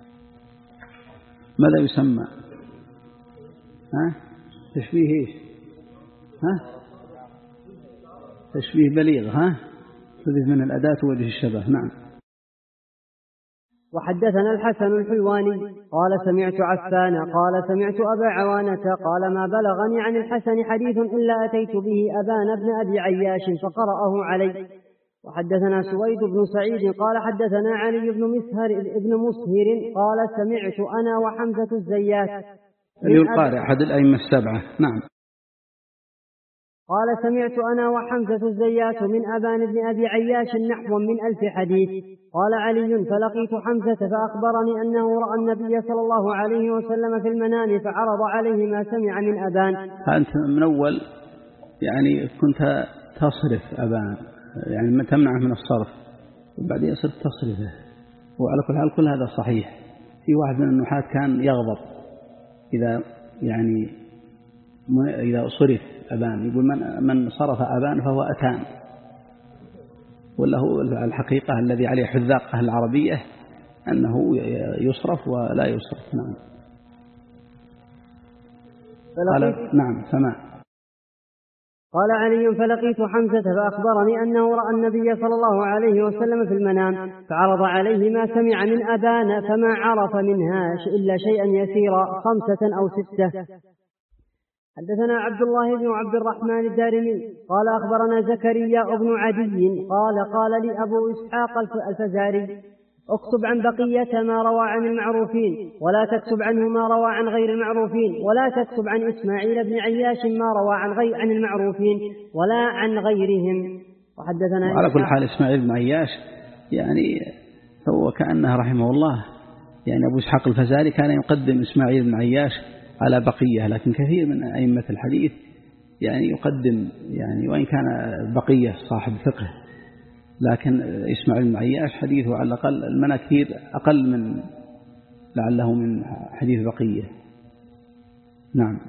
ماذا يسمى؟ تشبيه إيش؟ تشبيه بليغ. تضيف من الأداة وجه الشبه. نعم. وحدثنا الحسن الحلواني قال سمعت عفان قال سمعت أبا عوانة قال ما بلغني عن الحسن حديث إلا أتيت به أبان بن أبي عياش فقرأه علي. وحدثنا سويد بن سعيد قال حدثنا علي بن مسهر قال سمعت أنا وحمزة الزيات القارئ أحد الأئمة السبعة. نعم. قال سمعت أنا وحمزة الزيات من أبان بن أبي عياش نحو من 1000 حديث. قال علي فلقيت حمزة فأخبرني أنه رأى النبي صلى الله عليه وسلم في المنام فعرض عليه ما سمع من أبان. أنت من أول يعني كنت تصرف أبان، يعني تمنعه من الصرف وبعدين صرت تصرفه. وعلى كل حال كل هذا صحيح. في واحد من النحاة كان يغضب إذا صرف أبان، يقول من صرف أبان فهو أتان، ولا هو الحقيقة الذي عليه حذاق أهل العربية أنه يصرف ولا يصرف. نعم. نعم سمع. قال علي فلقيت حمزة فأخبرني أنه رأى النبي صلى الله عليه وسلم في المنام فعرض عليه ما سمع من أبان فما عرف منها إلا شيئا يسيرا 5 أو 6. حدثنا عبد الله بن عبد الرحمن الدارمي قال أخبرنا زكريا بن عدي قال لي أبو إسحاق الفزاري اكتب عن بقية ما روى عن المعروفين ولا تكتب عنه ما روى عن غير المعروفين، ولا تكتب عن إسماعيل بن عياش ما روى عن المعروفين ولا عن غيرهم. وحدثنا على كل حال إسماعيل بن عياش يعني هو كأنه رحمه الله، يعني أبو إسحاق الفزاري كان يقدم إسماعيل بن عياش على بقية، لكن كثير من أئمة الحديث يعني يقدم، يعني وإن كان بقية صاحب فقه، لكن إسماعيل بن عياش حديثه على الأقل المناكير أقل من لعله من حديث بقية. نعم.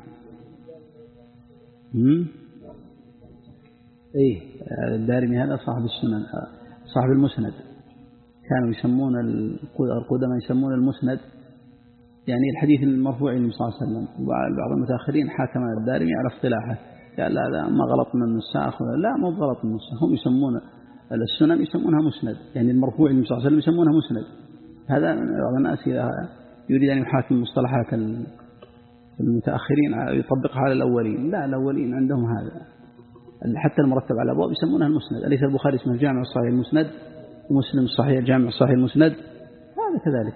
الدارمي هذا صاحب السنن، صاحب المسند، كانوا يسمون القدماء يسمون المسند يعني الحديث المرفوع للنبي صلى الله عليه وسلم. وبعض المتأخرين حاكم الدارمي على اصطلاحه، قال لا ما غلط من النساخ، لا مو غلط من النساخ، هم يسمون السنن يسمونها مسند، يعني المرفوع للنبي صلى الله عليه وسلم يسمونها مسند. هذا بعض الناس يريد أن يحاكم مصطلحات المتأخرين يطبقها على الأولين، لا الأولين عندهم هذا، حتى المرتب على الأبواب يسمونها المسند. أليس البخاري اسمه الجامع الصحيح المسند، ومسلم الصحيح الجامع الصحيح المسند، هذا كذلك.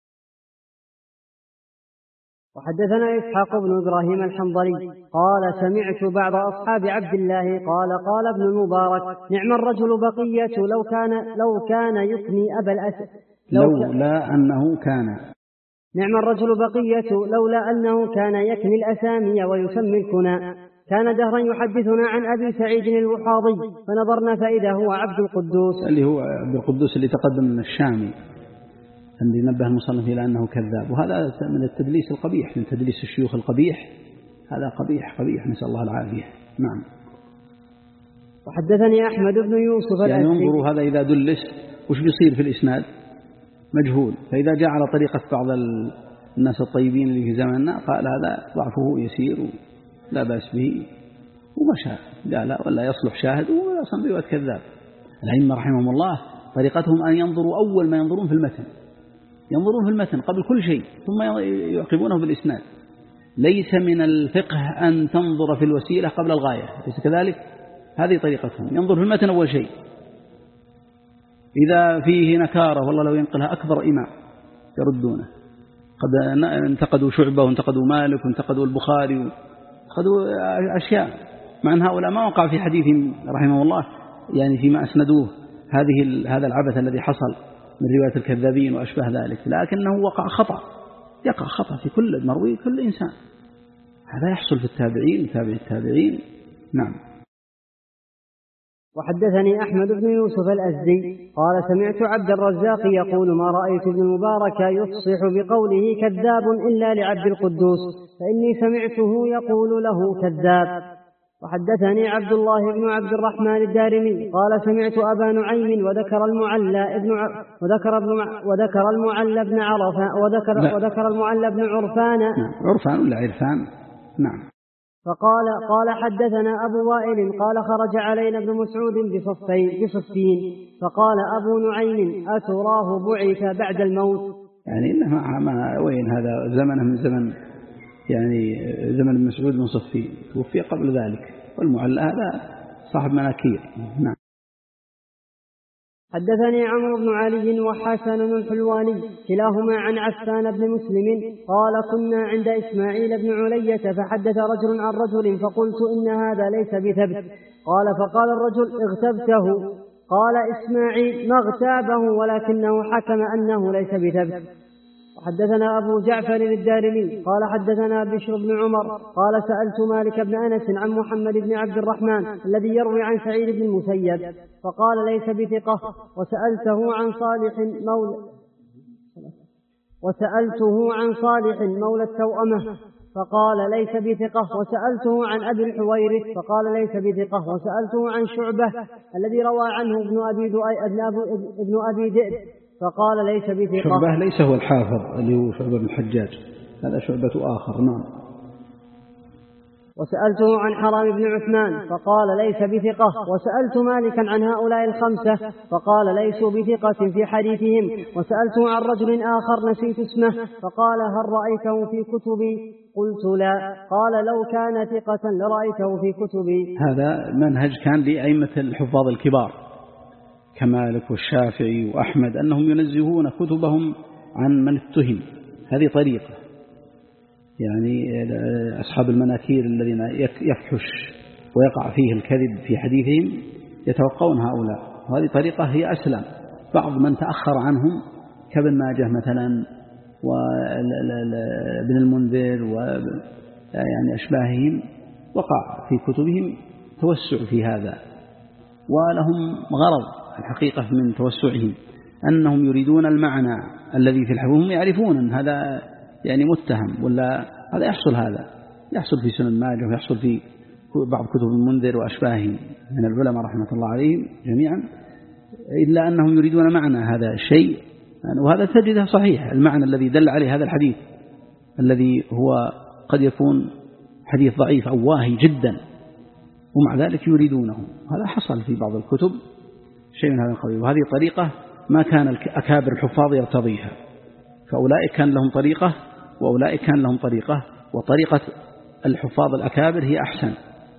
وحدثنا إسحاق بن إبراهيم الحنظلي قال سمعت بعض أصحاب عبد الله قال ابن المبارك نعم الرجل بقية لو كان يكني أبا الأسد نعم الرجل بقية لولا أنه كان يكني الأسامي ويسمي الكنى. كان دهرا يحدثنا عن أبي سعيد الوحاضي فنظرنا فإذا هو عبد القدوس، اللي هو عبد القدوس اللي تقدم من الشامي، الذي نبه المصنف إلى أنه كذاب، وهذا من التدليس القبيح، من تدليس الشيوخ القبيح، هذا قبيح نسأل الله العافية. نعم. وحدثني أحمد بن يوسف يعني انظروا هذا إذا دلس وش بيصير في الإسناد؟ مجهول. فإذا جاء على طريقة بعض الناس الطيبين اللي في زماننا قال هذا ضعفه يسير لا بأس به ومشى، لا ولا يصلح شاهد ولا أصلا بيوت كذاب. الأئمة رحمهم الله طريقتهم أن ينظروا أول ما ينظرون في المتن، ينظرون في المتن قبل كل شيء ثم يعقبونه بالإسناد. ليس من الفقه أن تنظر في الوسيلة قبل الغاية، ليس كذلك، هذه طريقتهم، ينظر في المتن أول شيء. إذا فيه نكارة والله لو ينقلها أكبر إمام يردونه. قد انتقدوا شعبة وانتقدوا مالك وانتقدوا البخاري وانتقدوا أشياء، مع أن هؤلاء ما وقع في حديثهم رحمه الله يعني فيما أسندوه هذا العبث الذي حصل من رواية الكذابين وأشبه ذلك، لكنه وقع خطأ، يقع خطأ في كل مروي كل إنسان، هذا يحصل في التابعين تابع التابعين. نعم. وحدثني أحمد بن يوسف الأزدي قال سمعت عبد الرزاق يقول ما رأيت ابن المبارك يفصح بقوله كذاب إلا لعبد القدوس فإني سمعته يقول له كذاب. وحدثني عبد الله بن عبد الرحمن الدارمي قال سمعت أبا نعيم وذكر المعلى بن عرفان وذكر المعلى بن عرفان عرفان ولا عرفان نعم. قال حدثنا أبو وائل قال خرج علينا ابن مسعود بصفين فقال أبو نعيم أتراه بعث بعد الموت؟ يعني إنه ما وين هذا زمنه من زمن يعني زمن ابن مسعود من صفين توفي قبل ذلك والمعلى هذا صاحب مناكير نعم. حدثني عمرو بن علي وحسن الحلواني كلاهما عن عفان بن مسلم قال كنا عند إسماعيل بن علية فحدث رجل عن رجل فقلت إن هذا ليس بثبت قال فقال الرجل اغتبته قال إسماعيل ما اغتابه ولكنه حكم أنه ليس بثبت. وحدثنا أبو جعفر الدارمي قال حدثنا بشر بن عمر قال سألت مالك بن أنس عن محمد بن عبد الرحمن الذي يروي عن سعيد بن المسيب فقال ليس بثقة وسألته عن صالح مولى التوأمة فقال ليس بثقة وسألته عن أبي الحويرث فقال ليس بثقة وسألته عن شعبة الذي روى عنه ابن أبي ذئب فقال ليس بثقة. شعبة ليس هو الحافظ اللي هو شعبة بن الحجاج هذا شعبة آخر نعم. وسألته عن حرام بن عثمان فقال ليس بثقة وسألت مالكا عن هؤلاء الخمسة فقال ليسوا بثقة في حديثهم وسألته عن رجل آخر نسيت اسمه فقال هل رأيته في كتبي قلت لا قال لو كان ثقة لرأيته في كتبي. هذا منهج كان لأئمة الحفاظ الكبار كمالك والشافعي وأحمد أنهم ينزهون كتبهم عن من اتهم. هذه طريقة يعني أصحاب المناكير الذين يفحش ويقع فيه الكذب في حديثهم يتوقعون هؤلاء وهذه طريقة هي أسلم. بعض من تأخر عنهم كابن ماجه مثلا وابن المنذر ويعني أشباههم وقع في كتبهم توسع في هذا ولهم غرض الحقيقة من توسعهم أنهم يريدون المعنى الذي في الحديث هم يعرفون أن هذا يعني متهم ولا هذا هذا يحصل في سنن ماجه ويحصل في بعض كتب المنذر وأشباههم من العلماء رحمة الله عليهم جميعا إلا أنهم يريدون معنى هذا الشيء وهذا تجده صحيح المعنى الذي دل عليه هذا الحديث الذي هو قد يكون حديث ضعيف أو واهي جدا ومع ذلك يريدونه. هذا حصل في بعض الكتب شيء من هذا القبيل وهذه طريقة ما كان أكابر الحفاظ يرتضيها فأولئك كان لهم طريقة وأولئك كان لهم طريقة وطريقة الحفاظ الأكابر هي أحسن.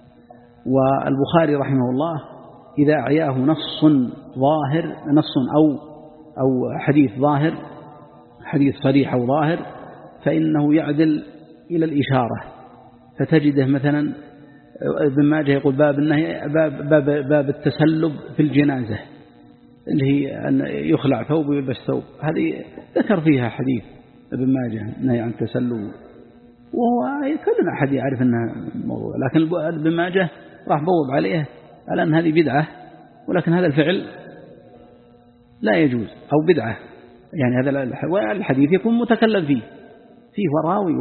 والبخاري رحمه الله إذا أعياه نص ظاهر نص أو حديث ظاهر حديث صريح أو ظاهر فإنه يعدل إلى الإشارة فتجده مثلا ابن ماجه يقول باب النهي باب التسلب في الجنازة اللي هي أن يخلع ثوب ويلبس ثوب هذه ذكر فيها حديث ابن ماجه نهي عن التسلب وهو كل أحد يعرف أنها موضوع لكن ابن ماجه راح بوب عليه على أن هذه بدعة ولكن هذا الفعل لا يجوز أو بدعة يعني هذا الحديث يكون متكلم فيه راوي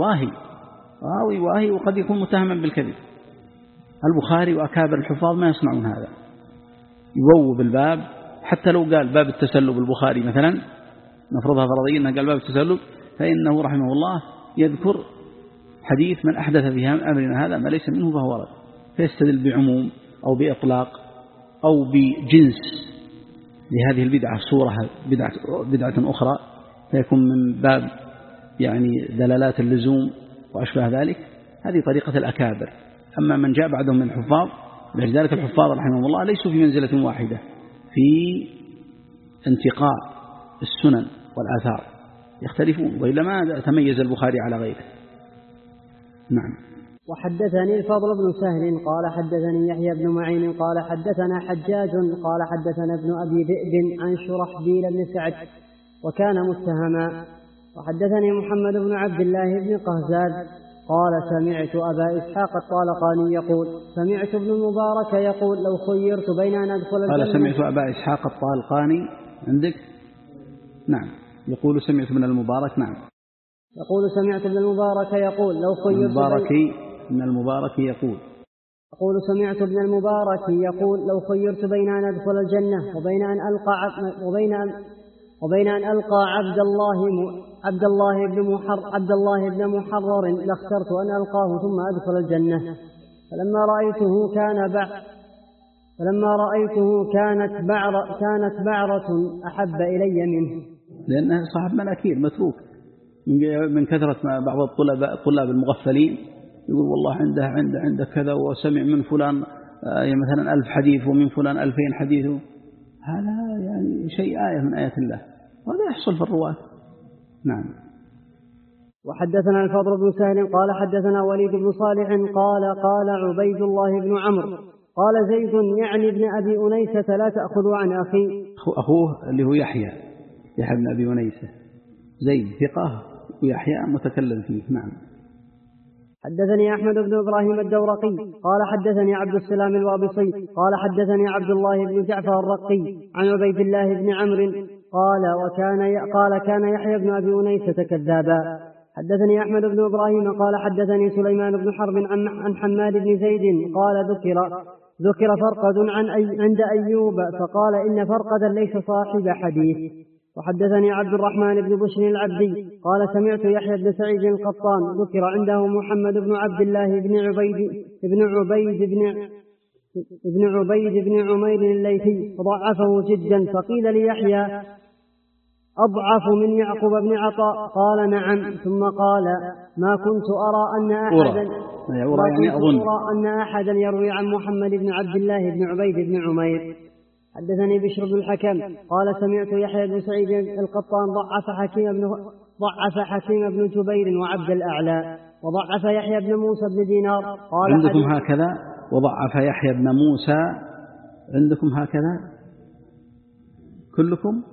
واهي وقد يكون متهما بالكذب. البخاري وأكابر الحفاظ ما يصنعون هذا يبوب الباب حتى لو قال باب التسلب البخاري مثلا نفرضها فرضيا أنه قال باب التسلب فإنه رحمه الله يذكر حديث من أحدث في أمرنا هذا ما ليس منه فهو رد فيستدل بعموم أو بإطلاق أو بجنس لهذه البدعة صورة بدعة أخرى فيكون من باب يعني دلالات اللزوم وأشبه ذلك. هذه طريقة الأكابر. أما من جاء بعدهم من الحفاظ لذلك الحفاظ رحمه الله ليسوا في منزلة واحدة في انتقاء السنن والآثار يختلفون وإلا ما تميز البخاري على غيره. نعم. وحدثني الفضل بن سهل قال حدثني يحيى بن معين قال حدثنا حجاج قال حدثنا ابن أبي ذئب عن شرحبيل بن سعد وكان متهما. وحدثني محمد بن عبد الله بن قهزاد قال سمعت أبا إسحاق الطالقاني يقول سمعت ابن المبارك يقول لو خيرت بين أن أدخل الجنة. قال سمعت أبا إسحاق الطالقاني عندك؟ نعم. يقول سمعت ابن المبارك. نعم. يقول سمعت ابن المبارك يقول لو خيرت ابن المبارك يقول سمعت ابن المبارك يقول لو خيرت بين أن أدخل الجنة وبين أن ألقى عبد الله بن محرر لاخترت أن ألقاه ثم أدخل الجنة. فلما رأيته كانت بعرة أحب إلي منه، لأنه صاحب مناكير متروك من كثرة ما بعض الطلاب المغفلين يقول والله عنده كذا وسمع من فلان مثلا 1000 حديث ومن فلان 2000 حديث. هذا يعني شيء آية من آيات الله، وهذا يحصل في الرواة. نعم. وحدثنا الفضل بن سهل قال حدثنا وليد بن صالح قال عبيد الله بن عمرو قال زيد يعني ابن أبي أنيسة لا تأخذوا عن أخوه اللي هو يحيى بن أبي أنيسة، زيد ثقة ويحيى متكلم فيه. نعم. حدثني أحمد بن إبراهيم الدورقي قال حدثني عبد السلام الوابصي قال حدثني عبد الله بن جعفر الرقي عن عبيد الله بن عمرو قال كان يحيى بن أبي أنيسة كذابا. حدثني أحمد بن إبراهيم قال حدثني سليمان بن حرب عن حماد بن زيد قال ذكر فرقد عند أيوب فقال إن فرقدا ليس صاحب حديث. وحدثني عبد الرحمن بن بشر العبدي قال سمعت يحيى بن سعيد القطان ذكر عنده محمد بن عبد الله بن عبيد بن عمير الليثي فضعفه جدا، فقيل ليحيى أضعف من يعقوب بن عطاء قال نعم، ثم قال ما كنت أرى أن أحدا يروي عن محمد بن عبد الله بن عبيد بن عمير. حدثني بشر بن الحكم قال سمعت يحيى بن سعيد القطان ضعف حكيم بن جبير وعبد الأعلى وضعف يحيى بن موسى بن دينار. قال عندكم هكذا وضعف يحيى بن موسى، عندكم هكذا كلكم؟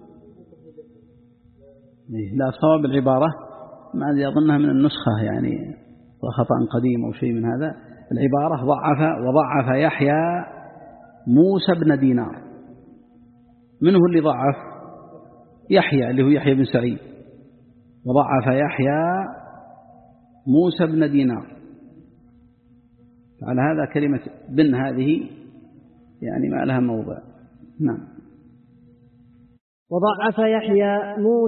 لا، صواب العبارة ما أدري أظنها من النسخة يعني خطأ قديم أو شيء من هذا. العبارة وضعف يحيى موسى بن دينار. من هو اللي ضعف؟ يحيى اللي هو يحيى بن سعيد، وضعف يحيى موسى بن دينار. على هذا كلمة بن هذه يعني ما لها موضع. نعم. وضعف يحيى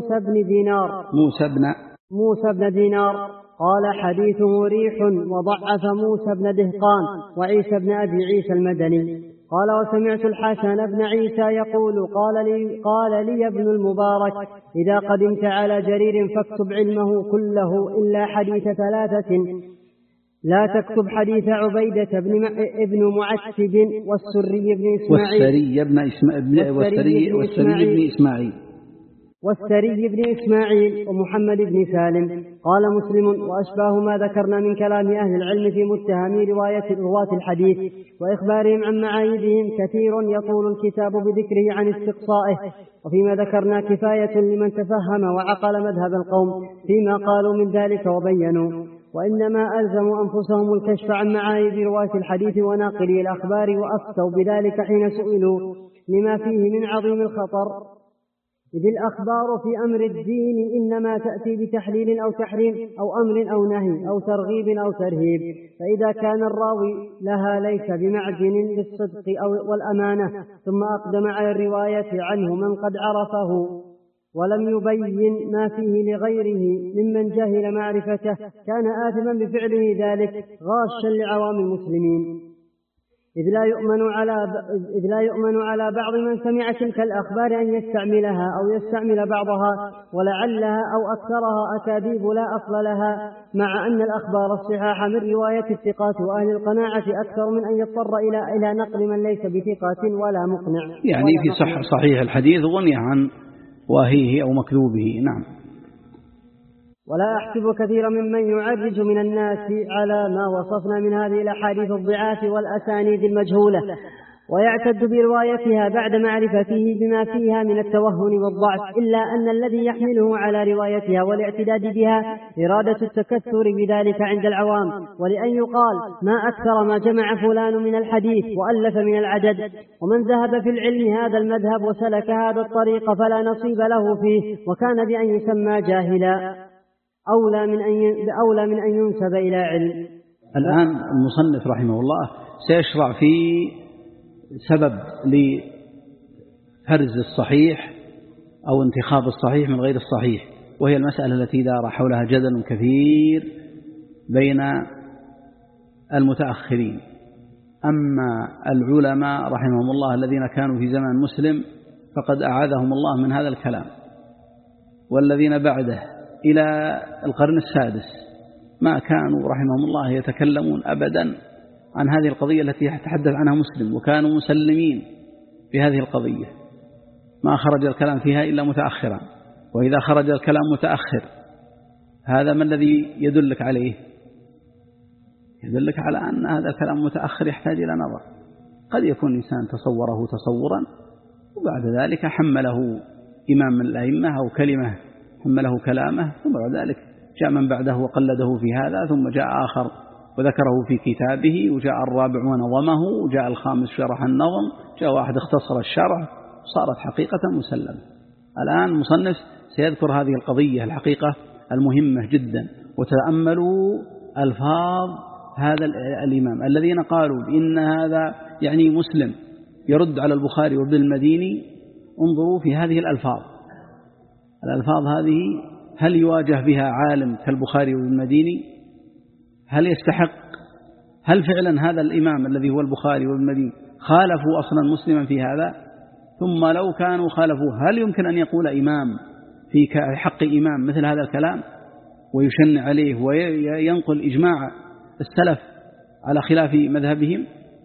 موسى بن دينار قال حديثه ريح. وضعف موسى بن دهقان وعيسى بن أبي عيسى المدني. قال وسمعت الحسن بن عيسى يقول قال لي ابن المبارك إذا قدمت على جرير فاكتب علمه كله إلا حديث 3، لا تكتب حديث عبيدة بن معتب والسري بن إسماعيل ومحمد بن سالم. قال مسلم وأشباه ما ذكرنا من كلام أهل العلم في متهمي رواة الحديث وإخبارهم عن معايبهم كثير يطول الكتاب بذكره عن استقصائه، وفيما ذكرنا كفاية لمن تفهم وعقل مذهب القوم فيما قالوا من ذلك وبينوا، وإنما ألزموا أنفسهم الكشف عن معايب رواة الحديث وناقلي الأخبار وأفتوا بذلك حين سئلوا لما فيه من عظيم الخطر، إذ الأخبار في أمر الدين إنما تأتي بتحليل أو تحريم أو أمر أو نهي أو ترغيب أو ترهيب، فإذا كان الراوي لها ليس بمعجن للصدق أو والأمانة ثم أقدم على الرواية عنه من قد عرفه ولم يبين ما فيه لغيره ممن جهل معرفته كان آثما بفعله ذلك غاشا لعوام المسلمين، إذ لا يؤمن على بعض من سمع تلك الأخبار أن يستعملها أو يستعمل بعضها، ولعلها أو أكثرها أكاذيب لا أصل لها، مع أن الأخبار الصحاح من رواية الثقات وأهل القناعة أكثر من أن يضطر إلى نقل من ليس بثقة ولا مقنع. يعني في صحيح الحديث غني عن واهيه أو مكذوبه. نعم. ولا أحسب كثيرا ممن يعرج من الناس على ما وصفنا من هذه الأحاديث الضعاف والأسانيد المجهولة، ويعتد بروايتها بعد معرفته بما فيها من التوهن والضعف، إلا أن الذي يحمله على روايتها والاعتداد بها إرادة التكثر بذلك عند العوام، ولأن يقال ما أكثر ما جمع فلان من الحديث وألف من العدد. ومن ذهب في العلم هذا المذهب وسلك هذا الطريق فلا نصيب له فيه، وكان بأن يسمى جاهلا أولى من أن ينسب إلى علم. الآن المصنف رحمه الله سيشرع في سبب لفرز الصحيح أو انتخاب الصحيح من غير الصحيح، وهي المسألة التي دار حولها جدل كثير بين المتأخرين. أما العلماء رحمهم الله الذين كانوا في زمان مسلم فقد أعاذهم الله من هذا الكلام، والذين بعده إلى القرن السادس ما كانوا رحمهم الله يتكلمون أبدا عن هذه القضية التي يتحدث عنها مسلم، وكانوا مسلمين بهذه القضية، ما خرج الكلام فيها إلا متأخرا. وإذا خرج الكلام متأخر هذا ما الذي يدلك عليه؟ يدلك على أن هذا الكلام متأخر يحتاج إلى نظر. قد يكون إنسان تصوره تصورا وبعد ذلك حمله إمام من الأئمة أو كلمة حمله كلامه، ثم بعد ذلك جاء من بعده وقلده في هذا، ثم جاء آخر وذكره في كتابه، وجاء الرابع ونظمه، وجاء الخامس شرح النظم، جاء واحد اختصر الشرح، صارت حقيقة مسلمة. الآن مصنف سيذكر هذه القضية الحقيقة المهمة جدا. وتأملوا ألفاظ هذا الإمام الذين قالوا بإن هذا يعني مسلم يرد على البخاري وابن المديني. انظروا في هذه الألفاظ هذه، هل يواجه بها عالم كالبخاري وابن المديني؟ هل يستحق؟ هل فعلا هذا الإمام الذي هو البخاري وابن المديني خالفوا أصلا مسلما في هذا؟ ثم لو كانوا خالفوا هل يمكن أن يقول إمام في حق إمام مثل هذا الكلام ويشنع عليه وينقل إجماع السلف على خلاف مذهبهم؟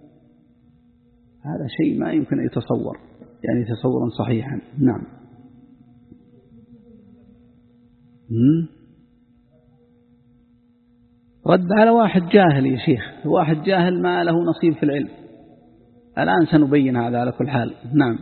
هذا شيء ما يمكن أن يتصور، يعني تصورا صحيحا. نعم. رد على واحد جاهل يا شيخ، واحد جاهل ما له نصيب في العلم. الآن سنبين هذا على كل حال. نعم.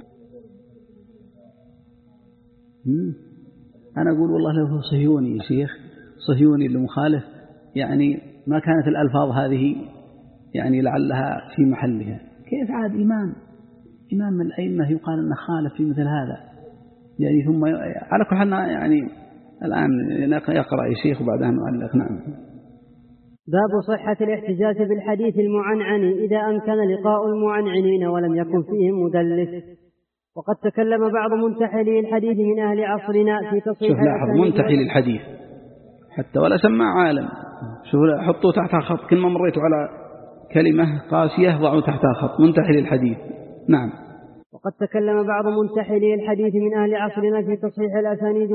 أنا أقول والله لو صهيوني يا شيخ، صهيوني اللي مخالف، يعني ما كانت الألفاظ هذه يعني لعلها في محلها. كيف عاد إمام من الأئمة يقال أنه خالف في مثل هذا؟ يعني ثم على كل حال يعني الآن يقرأ يا شيخ وبعدها نعلق. نعم. باب صحة الاحتجاج بالحديث المعنعن إذا أمكن لقاء المعنعنين ولم يكن فيهم مدلس. وقد تكلم بعض منتحلي الحديث من أهل عصرنا في تصحيح. شوف لاحظ منتحل الحديث حتى ولا سمع عالم. شوف حطوا تحتها خط، كل ما مريتوا على كلمة قاسية ضعوا تحتها خط منتحل الحديث. نعم. وقد تكلم بعض منتحلي الحديث من أهل عصرنا في تصحيح الأسانيد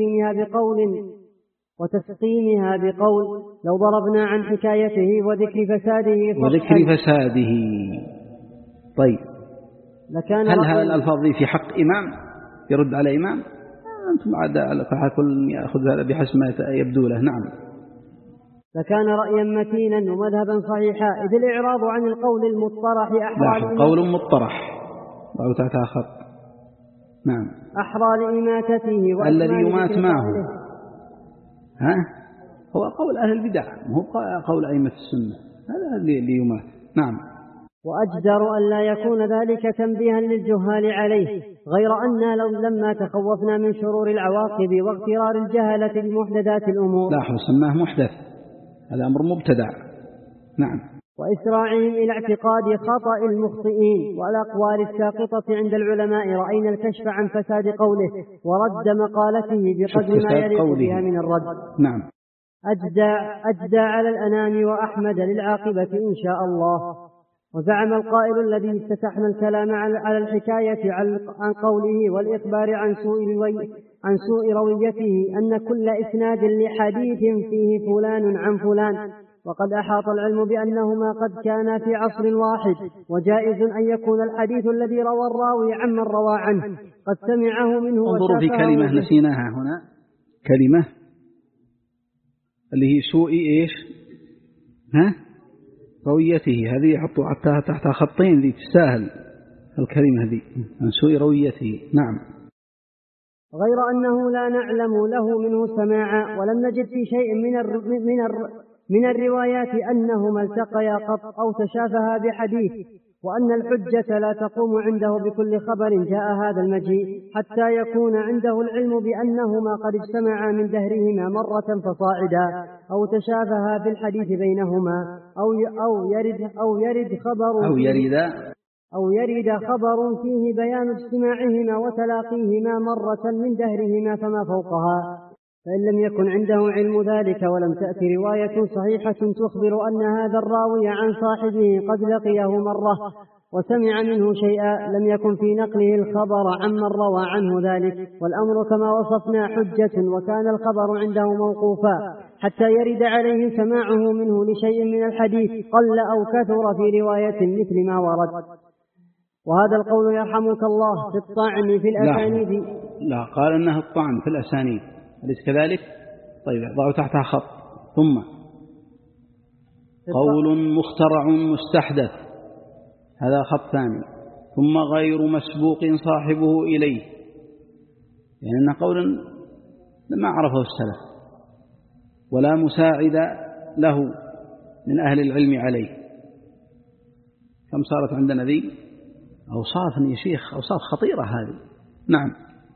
وتسقيمها بقول لو ضربنا عن حكايته وذكر فساده. طيب هل هذا الألفاظ في حق إمام يرد على إمام؟ أنتم عاد كل يأخذ هذا بحسب ما يبدو له. نعم. فكان رأيا متينا ومذهبا صحيحا، إذ الإعراض عن القول المطرح أحرى قول مطرح ضعوا تحتها خط. نعم. أحرى لإماتته الذي يمات معه. ها هو قول أهل البدع، هو قول أئمة السنة، هذا اللي يمات. نعم. وأجدر أن لا يكون ذلك تنبيها للجهال عليه، غير أننا لما تخوفنا من شرور العواقب واغترار الجهلة بمحدثات الأمور. لاحظوا سماه محدث، هذا أمر مبتدع. نعم. وإسراعهم إلى اعتقاد خطأ المخطئين والأقوال الساقطة عند العلماء، رأينا الكشف عن فساد قوله ورد مقالته بقدر ما يليق بها من الرد. نعم. أجدى على الأنام وأحمد للعاقبة إن شاء الله. وزعم القائل الذي استتحنا الكلام على الحكاية عن قوله والإخبار عن سوء رويته أن كل إسناد لحديث فيه فلان عن فلان، وقد أحاط العلم بأنهما قد كانا في عصر واحد، وجائز أن يكون الحديث الذي روى الراوي عمن روى عنه قد سمعه منه. انظروا في كلمة نسيناها هنا، كلمة اللي هي سوء إيش؟ رويته، هذه يحطوا تحت خطين ذي تستاهل. الكلمة هذه عن سوء رويته. نعم. غير أنه لا نعلم له منه سماعا، ولم نجد في شيء من الروايات أنهما التقيا قط أو تشافها بحديث، وأن الحجة لا تقوم عنده بكل خبر جاء هذا المجيء حتى يكون عنده العلم بأنهما قد اجتمعا من دهرهما مرة فصاعدا، أو تشافها في الحديث بينهما، أو يرد خبر فيه بيان اجتماعهما وتلاقيهما مرة من دهرهما فما فوقها. فإن لم يكن عنده علم ذلك ولم تأتي رواية صحيحة تخبر أن هذا الراوي عن صاحبه قد لقيه مرة وسمع منه شيئا، لم يكن في نقله الخبر عمن روى عنه ذلك، والأمر كما وصفنا حجة، وكان الخبر عنده موقوفا حتى يرد عليه سماعه منه لشيء من الحديث قل أو كثر في رواية مثل ما ورد. وهذا القول يرحمك الله في الطعن في الأسانيد. لا، قال أنه الطعن في الأسانيد، أليس كذلك؟ طيب ضعوا تحتها خط. ثم قول مخترع مستحدث، هذا خط ثاني. ثم غير مسبوق صاحبه إليه، يعني أنه قول لما عرفه السلف ولا مساعد له من أهل العلم عليه. كم صارت عندنا ذي أوصاف يا شيخ، أوصاف خطيرة هذه. نعم.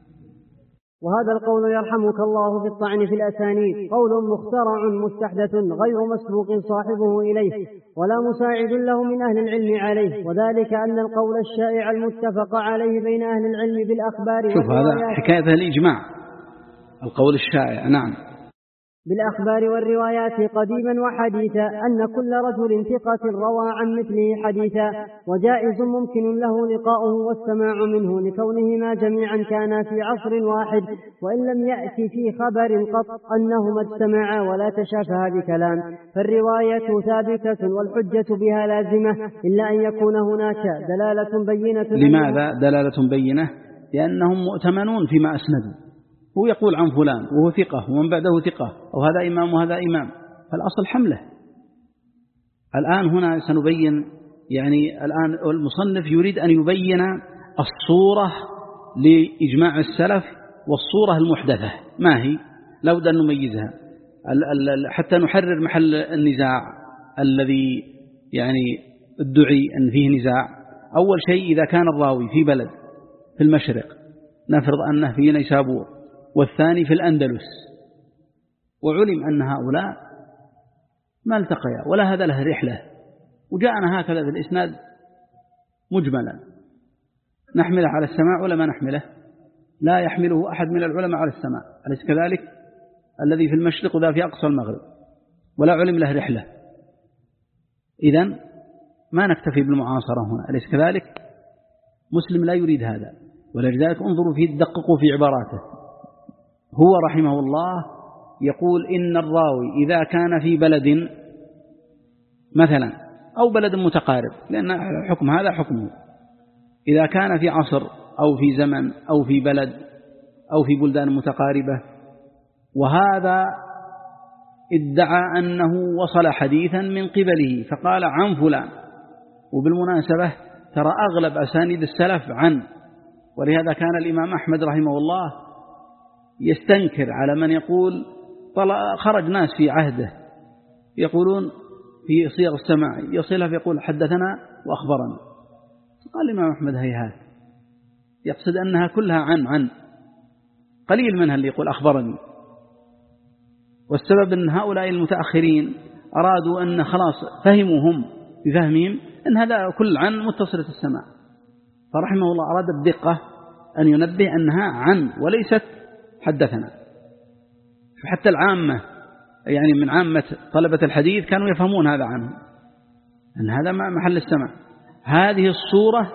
وهذا القول يرحمك الله في الطعن في الأسانيد قول مخترع مستحدث غير مسبوق صاحبه إليه ولا مساعد له من أهل العلم عليه، وذلك أن القول الشائع المتفق عليه بين أهل العلم بالأخبار. شوف هذا حكاية الإجماع، القول الشائع. نعم. بالأخبار والروايات قديما وحديثا أن كل رجل ثقة روى عن مثله حديثا، وجائز ممكن له لقاؤه والسماع منه لكونهما جميعا كانا في عصر واحد، وإن لم يأتي في خبر قط أنهما اجتمعا ولا تشافها بكلام، فالرواية ثابتة والحجة بها لازمة، إلا أن يكون هناك دلالة بينة. لماذا دلالة بينة؟ لأنهم مؤتمنون فيما أسندوا. هو يقول عن فلان وهو ثقة ومن بعده ثقة، أو هذا إمام وهذا إمام، فالأصل حمله. الآن هنا سنبين، يعني الآن المصنف يريد أن يبين الصورة لإجماع السلف والصورة المحدثة ما هي، لا بد أن نميزها حتى نحرر محل النزاع الذي يعني ادعي أن فيه نزاع. أول شيء إذا كان الراوي في بلد في المشرق، نفرض أنه في نيسابور، والثاني في الأندلس، وعلم أن هؤلاء ما التقيا ولا هذا له رحلة، وجاءنا هكذا في الإسناد مجملا، نحمله على السماع ولا ما نحمله؟ لا يحمله أحد من العلماء على السماع، أليس كذلك؟ الذي في المشرق وذا في أقصى المغرب، ولا علم له رحلة. إذن ما نكتفي بالمعاصرة هنا، أليس كذلك؟ مسلم لا يريد هذا، ولذلك انظروا فيه، دققوا في عباراته. هو رحمه الله يقول إن الراوي إذا كان في بلد مثلا أو بلد متقارب، لأن حكم هذا حكمه، إذا كان في عصر أو في زمن أو في بلد أو في بلدان متقاربة، وهذا ادعى أنه وصل حديثا من قبله فقال عن فلان، وبالمناسبة ترى أغلب أسانيد السلف عن، ولهذا كان الإمام أحمد رحمه الله يستنكر على من يقول خرج ناس في عهده يقولون في صيغ السماع يصلها فيقول حدثنا وأخبرنا، قال الإمام أحمد هيهات، يقصد أنها كلها عن قليل منها اللي يقول أخبرني. والسبب أن هؤلاء المتأخرين أرادوا أن خلاص فهموا هم بفهمهم أن هذا كل عن متصلة السماع، فرحمه الله أراد الدقة أن ينبه أنها عن وليست حدثنا. حتى العامة يعني من عامة طلبة الحديث كانوا يفهمون هذا عنه، أن هذا محل السماع. هذه الصورة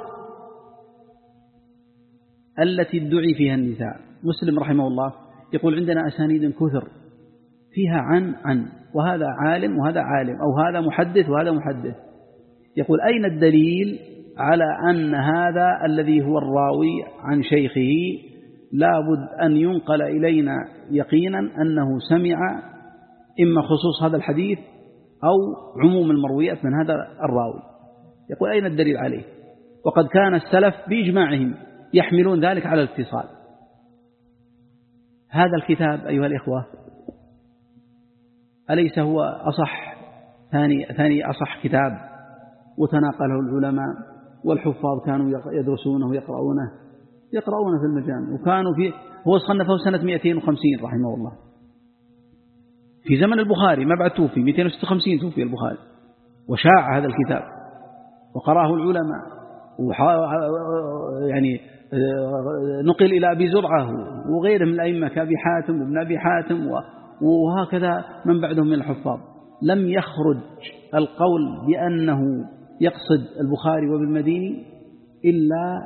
التي ادعي فيها النزاع. مسلم رحمه الله يقول عندنا أسانيد كثر فيها عن، وهذا عالم وهذا عالم، أو هذا محدث وهذا محدث. يقول أين الدليل على أن هذا الذي هو الراوي عن شيخه لابد أن ينقل إلينا يقينا أنه سمع إما خصوص هذا الحديث أو عموم المرويات من هذا الراوي؟ يقول أين الدليل عليه؟ وقد كان السلف بإجماعهم يحملون ذلك على الاتصال. هذا الكتاب أيها الإخوة أليس هو أصح ثاني أصح كتاب وتناقله العلماء والحفاظ كانوا يدرسونه ويقرؤونه في المجامع، وكانوا هو صنفه سنة 250 رحمه الله في زمن البخاري، ما بعد توفي 256 توفي البخاري، وشاع هذا الكتاب وقرأه العلماء، يعني نقل إلى أبي زرعة وغيره من الأئمة كأبي حاتم وابن أبي حاتم وهكذا من بعدهم من الحفاظ. لم يخرج القول بأنه يقصد البخاري وبالمديني إلا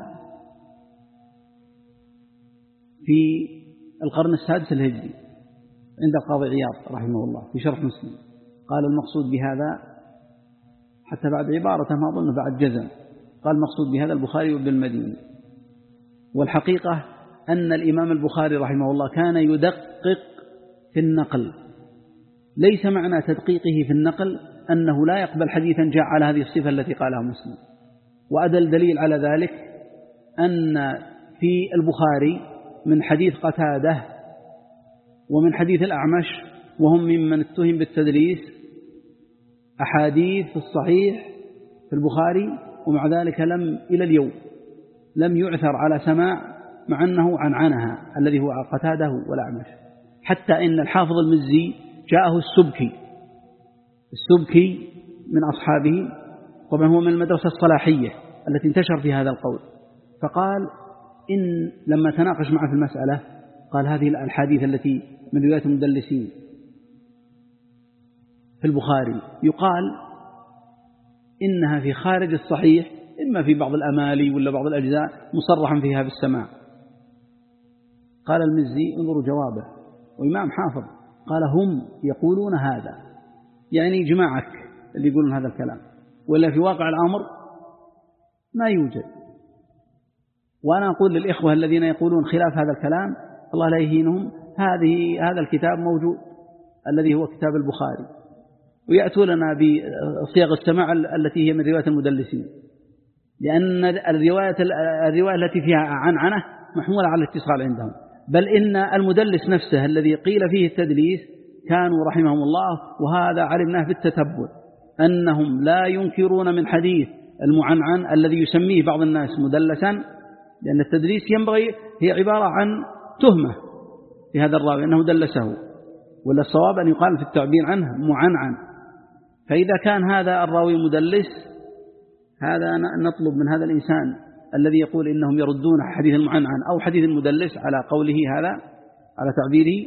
في القرن السادس الهجري عند القاضي عياض رحمه الله في شرح مسلم، قال المقصود بهذا، حتى بعد عبارته ما أظن بعد جزم، قال المقصود بهذا البخاري وبالمديني. والحقيقة أن الإمام البخاري رحمه الله كان يدقق في النقل، ليس معنى تدقيقه في النقل أنه لا يقبل حديثا جاء على هذه الصفة التي قالها مسلم. وأدل دليل على ذلك أن في البخاري من حديث قتادة ومن حديث الأعمش وهم ممن اتهم بالتدليس أحاديث في الصحيح في البخاري، ومع ذلك إلى اليوم لم يعثر على سماع مع أنه عنها الذي هو قتادة والأعمش. حتى إن الحافظ المزي جاءه السبكي من أصحابه، طبعا هو من المدرسة الصلاحية التي انتشر في هذا القول، فقال إن لما تناقش معه في المسألة قال هذه الحديث التي من رواية المدلسين في البخاري يقال إنها في خارج الصحيح، إما في بعض الأمالي ولا بعض الأجزاء مصرحا فيها بالسماع. قال المزي انظروا جوابه، وإمام حافظ قال هم يقولون هذا، يعني جماعك اللي يقولون هذا الكلام، ولا في واقع الأمر ما يوجد. وأنا أقول للإخوة الذين يقولون خلاف هذا الكلام الله لا يهينهم، هذا الكتاب موجود الذي هو كتاب البخاري، ويأتوا لنا بصيغ السماع التي هي من رواية المدلسين، لأن الرواية التي فيها عنعنة محمولة على الاتصال عندهم. بل إن المدلس نفسه الذي قيل فيه التدليس كانوا رحمهم الله، وهذا علمناه بالتتبع، أنهم لا ينكرون من حديث المعنعن الذي يسميه بعض الناس مدلسا، لأن التدليس ينبغي هي عبارة عن تهمة في هذا الراوي أنه دلسه، ولا الصواب أن يقال في التعبير عنه معنعن. فإذا كان هذا الراوي مدلس، هذا نطلب من هذا الإنسان الذي يقول إنهم يردون حديث المعنعن أو حديث المدلس على قوله هذا على تعبيره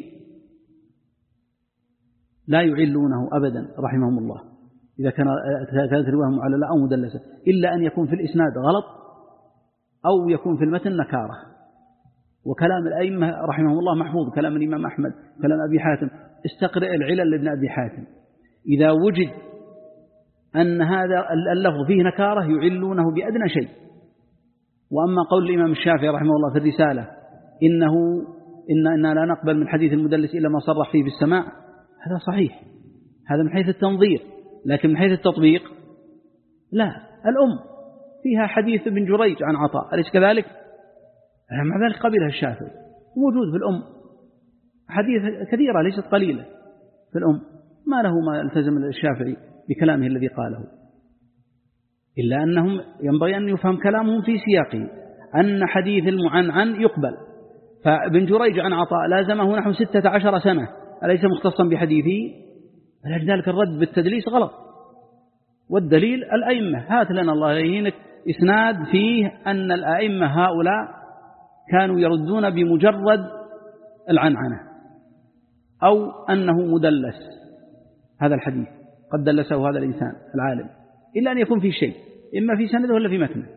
لا يعلونه أبدا رحمهم الله، إذا كانت رواية معللة أو مدلسة، إلا أن يكون في الإسناد غلط أو يكون في المتن نكارة. وكلام الأئمة رحمهم الله محفوظ، كلام الإمام أحمد، كلام أبي حاتم، استقرئ العلل لابن أبي حاتم، إذا وجد أن هذا اللفظ فيه نكارة يعلونه بأدنى شيء. وأما قول الإمام الشافعي رحمه الله في الرسالة إننا لا نقبل من حديث المدلس إلا ما صرح فيه بالسماع، هذا صحيح، هذا من حيث التنظير، لكن من حيث التطبيق لا. الأم فيها حديث ابن جريج عن عطاء، أليس كذلك؟ مع ذلك قبلها الشافعي، موجود في الأم حديث كثيرة ليست قليلة في الأم، ما له ما التزم الشافعي بكلامه الذي قاله، إلا أنهم ينبغي أن يفهم كلامهم في سياقه، أن حديث المعنعن يقبل. فابن جريج عن عطاء لازمه نحو 16 سنة، أليس مختصا بحديثه؟ فلذلك الرد بالتدليس غلط. والدليل الأئمة، هات لنا الله يهينك إسناد فيه أن الأئمة هؤلاء كانوا يردون بمجرد العنعنة أو أنه مدلس، هذا الحديث قد دلسه هذا الإنسان العالم، إلا أن يكون في شيء إما في سنده ولا في متنه.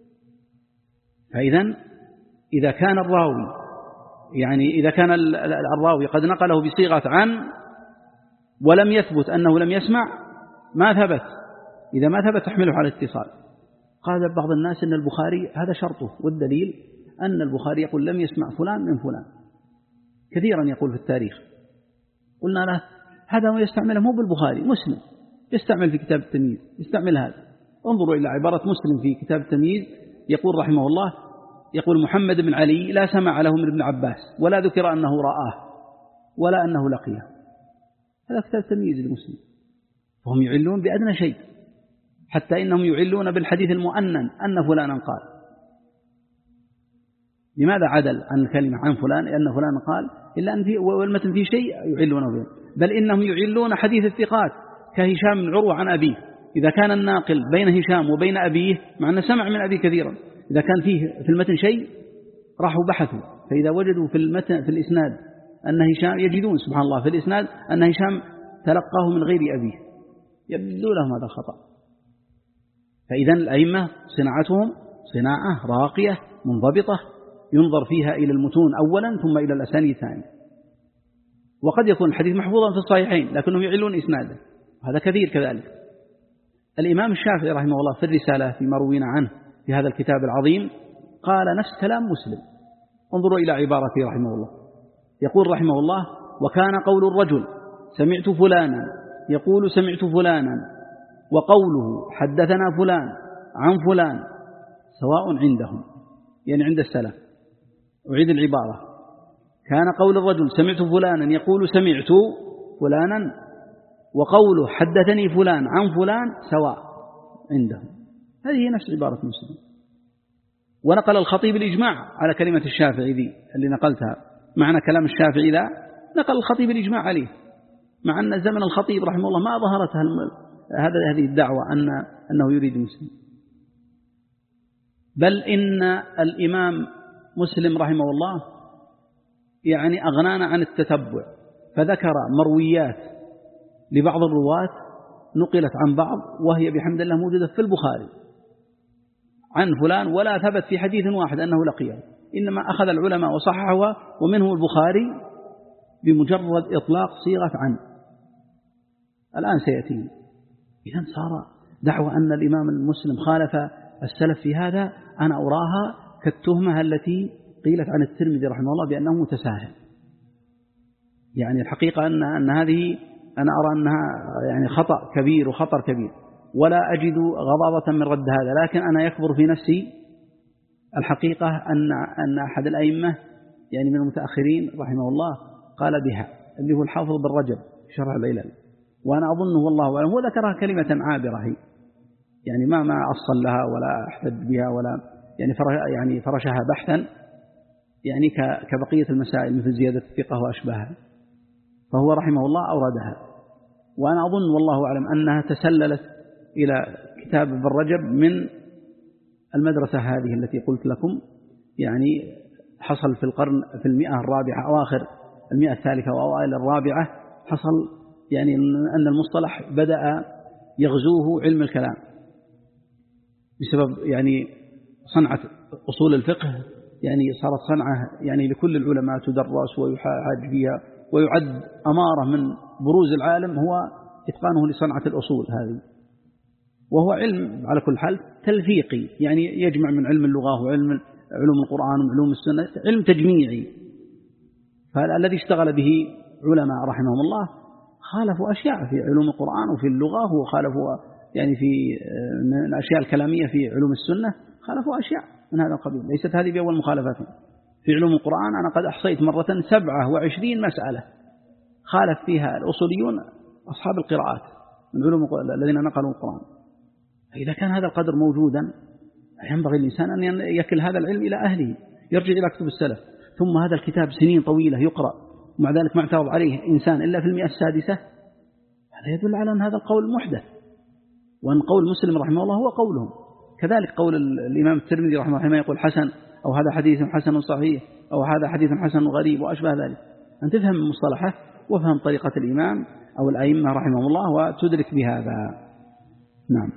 فإذا إذا كان الراوي قد نقله بصيغة عن ولم يثبت أنه لم يسمع، ما ثبت، إذا ما ثبت تحمله على الاتصال. قال بعض الناس أن البخاري هذا شرطه، والدليل أن البخاري يقول لم يسمع فلان من فلان، كثيرا يقول في التاريخ. قلنا له هذا ما يستعمله مو بالبخاري، مسلم يستعمل في كتاب التمييز، يستعمل هذا، انظروا إلى عبارة مسلم في كتاب التمييز، يقول رحمه الله، يقول محمد بن علي لا سمع له من ابن عباس ولا ذكر أنه رآه ولا أنه لقيه. هذا كتاب التمييز للمسلم. فهم يعلون بأدنى شيء، حتى إنهم يعلون بالحديث المؤنن أن فلانا قال. لماذا عدل عن الكلمة عن فلان؟ لأن فلان قال، إلا أن والمتن فيه شيء يعلونه به. بل إنهم يعلون حديث الثقات كهشام بن عروة عن أبيه، إذا كان الناقل بين هشام وبين أبيه مع أنه سمع من أبيه كثيرا، إذا كان فيه في المتن شيء راحوا بحثوا، فإذا وجدوا في المتن في الإسناد أن هشام، يجدون سبحان الله في الإسناد أن هشام تلقاه من غير أبيه، يبدو لهم هذا الخطأ. فإذا الأئمة صناعتهم صناعة راقية منضبطة، ينظر فيها إلى المتون أولا ثم إلى الأسانيد ثانيا. وقد يكون الحديث محفوظا في الصحيحين لكنهم يعلون إسناده، هذا كثير كذلك. الإمام الشافعي رحمه الله في الرسالة فيما روينا عنه في هذا الكتاب العظيم قال نفس كلام مسلم. انظروا إلى عبارته رحمه الله، يقول رحمه الله: وكان قول الرجل سمعت فلانا يقول سمعت فلانا وقوله حدثنا فلان عن فلان سواء عندهم، يعني عند السلف. أعيد العبارة: كان قول الرجل سمعت فلانا يقول سمعت فلانا وقوله حدثني فلان عن فلان سواء عندهم. هذه هي نفس عبارة مسلم. ونقل الخطيب الإجماع على كلمة الشافعي ذي اللي نقلتها، معنى كلام الشافعي لا، نقل الخطيب الإجماع عليه، مع أن زمن الخطيب رحمه الله ما ظهرت هذه الدعوة أنه يريد مسلم. بل إن الإمام مسلم رحمه الله يعني أغنانا عن التتبع، فذكر مرويات لبعض الرواة نقلت عن بعض وهي بحمد الله موجودة في البخاري عن فلان، ولا ثبت في حديث واحد أنه لقيه، إنما أخذ العلماء وصححوا، ومنه البخاري بمجرد إطلاق صيغة عن. الآن سيأتي. إذن صار دعوة أن الإمام المسلم خالف السلف في هذا، أنا أراها كالتهمة التي قيلت عن الترمذي رحمه الله بأنه متساهل. يعني الحقيقة أن هذه أنا أرى أنها يعني خطأ كبير وخطر كبير، ولا أجد غضاضة من رد هذا، لكن أنا يكبر في نفسي الحقيقة أن أحد الأئمة يعني من المتأخرين رحمه الله قال بها، اللي هو الحافظ بن رجب في شرح العلل، وأنا أظنه والله أعلم هو ذكرها كلمة عابرة هي، يعني ما أصل لها ولا أحتج بها ولا يعني فرشها بحثا، يعني كبقية المسائل مثل زيادة الثقة وأشباهها، فهو رحمه الله أوردها. وأنا أظن والله أعلم أنها تسللت إلى كتاب ابن رجب من المدرسة هذه التي قلت لكم، يعني حصل في المئة الرابعة أواخر المئة الثالثة وأوائل الرابعة، حصل يعني أن المصطلح بدأ يغزوه علم الكلام بسبب يعني صنعة أصول الفقه، يعني صارت صنعة يعني لكل العلماء تدرس ويحاج فيها، ويعد أمارة من بروز العالم هو إتقانه لصنعة الأصول هذه، وهو علم على كل حال تلفيقي، يعني يجمع من علم اللغة وعلم علوم القرآن وعلوم السنة، علم تجميعي. فالذي اشتغل به علماء رحمهم الله خالفوا أشياء في علوم القرآن وفي اللغة، وخالفوا يعني في من الأشياء الكلامية في علوم السنة، خالفوا أشياء من هذا القبيل، ليست هذه بأول مخالفاتهم. في علوم القرآن أنا قد أحصيت مرة 27 مسألة خالف فيها الأصوليون أصحاب القراءات من علوم الذين نقلوا القرآن. فإذا كان هذا القدر موجودا ينبغي الإنسان أن يكل هذا العلم إلى أهله، يرجع إلى كتب السلف. ثم هذا الكتاب سنين طويلة يقرأ ومع ذلك ما اعترض عليه إنسان إلا في المئة السادسة، هذا يدل على أن هذا القول محدث، وأن قول مسلم رحمه الله هو قولهم. كذلك قول الإمام الترمذي رحمه الله يقول حسن، أو هذا حديث حسن صحيح، أو هذا حديث حسن غريب وأشبه ذلك. أن تفهم مصطلحه وفهم طريقة الإمام أو الأئمة رحمه الله وتدرك بهذا. نعم.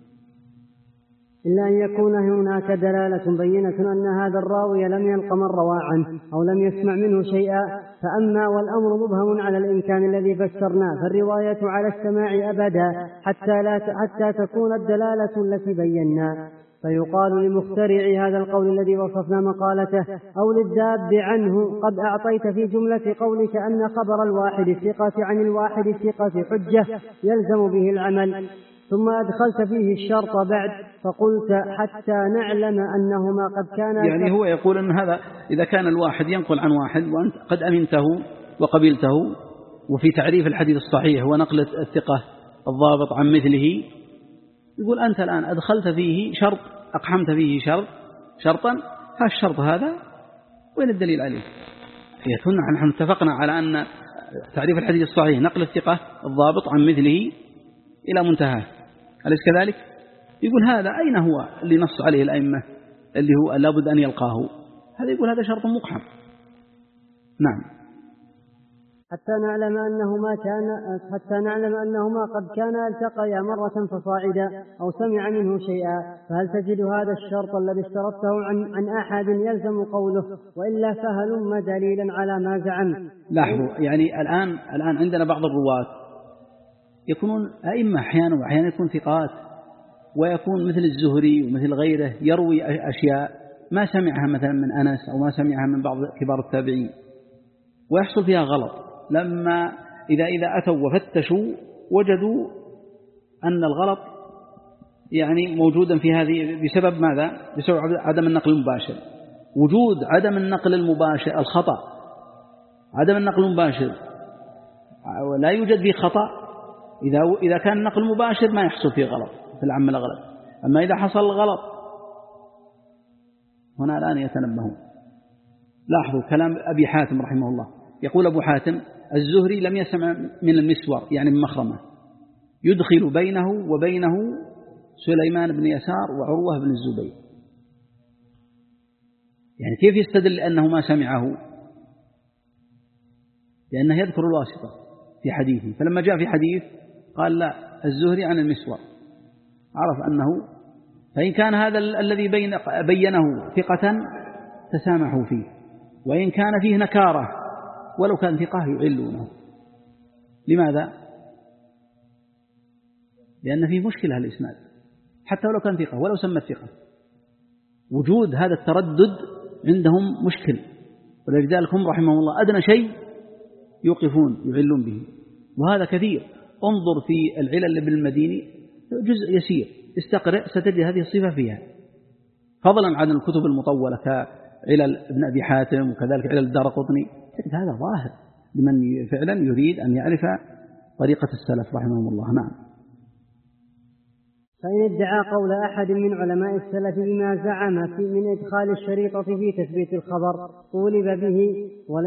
إلا أن يكون هناك دلالة بينة أن هذا الراوي لم يلق من روى عنه أو لم يسمع منه شيئا، فأما والأمر مبهم على الإمكان الذي فسرناه، فالرواية على السماع أبدا حتى تكون الدلالة التي بينا. فيقال لمخترع هذا القول الذي وصفنا مقالته أو للذاب عنه: قد أعطيت في جملة قولك أن خبر الواحد الثقة عن الواحد الثقة حجة يلزم به العمل. ثم أدخلت فيه الشرط بعد فقلت حتى نعلم أنهما قد كانا. يعني هو يقول أن هذا إذا كان الواحد ينقل عن واحد وأنت قد أمنته وقبلته، وفي تعريف الحديث الصحيح ونقل الثقة الضابط عن مثله، يقول أنت الآن أدخلت فيه شرط، أقحمت فيه شرطا، ها الشرط هذا وين الدليل عليه؟ يكون نحن اتفقنا على أن تعريف الحديث الصحيح نقل الثقة الضابط عن مثله إلى منتهى، أليس كذلك؟ يقول هذا أين هو اللي نص عليه الأئمة اللي هو لابد أن يلقاه؟ هذا يقول هذا شرط مقحم. نعم. حتى نعلم أنهما قد كانا التقيا مرة فصاعدا أو سمع منه شيئا، فهل تجد هذا الشرط الذي اشترطته عن أحد يلزم قوله، وإلا فهلم دليلا على ما زعم؟ لاحظوا، يعني الآن عندنا بعض الرواة يكونون أئمة أحيانا، وأحيانا يكون ثقات، ويكون مثل الزهري ومثل غيره يروي أشياء ما سمعها مثلا من أنس أو ما سمعها من بعض كبار التابعين، ويحصل فيها غلط. لما إذا أتوا وفتشوا وجدوا أن الغلط يعني موجودا في هذه بسبب ماذا؟ بسبب عدم النقل المباشر. وجود عدم النقل المباشر الخطأ، عدم النقل المباشر ولا يوجد فيه خطأ. إذا كان النقل مباشر ما يحصل فيه غلط في العام الأغلب، أما إذا حصل الغلط هنا الآن يتنبهون. لاحظوا كلام أبي حاتم رحمه الله، يقول أبو حاتم الزهري لم يسمع من المسور يعني من مخرمة، يدخل بينه وبينه سليمان بن يسار وعروة بن الزبير. يعني كيف يستدل أنه ما سمعه؟ لأنه يذكر الواسطة في حديثه، فلما جاء في حديث قال لا الزهري عن المسور، عرف أنه، فإن كان هذا الذي بينه ثقة تسامحوا فيه، وإن كان فيه نكارة ولو كان ثقة يعلونه. لماذا؟ لأن فيه مشكلة الإسناد حتى ولو كان ثقة ولو سمى الثقة، وجود هذا التردد عندهم مشكل، ولذلك هم رحمه الله أدنى شيء يوقفون يعلون به، وهذا كثير. انظر في العلل لابن المديني جزء يسير، استقرأ ستجد هذه الصفة فيها، فضلا عن الكتب المطولة كعلل ابن أبي حاتم وكذلك علل الدارقطني. هذا ظاهر لمن فعلا يريد أن يعرف طريقة السلف رحمهم الله. نعم. فإن ادعى قول أحد من علماء السلف بما زعم من إدخال الشريطة في تثبيت الخبر طولب به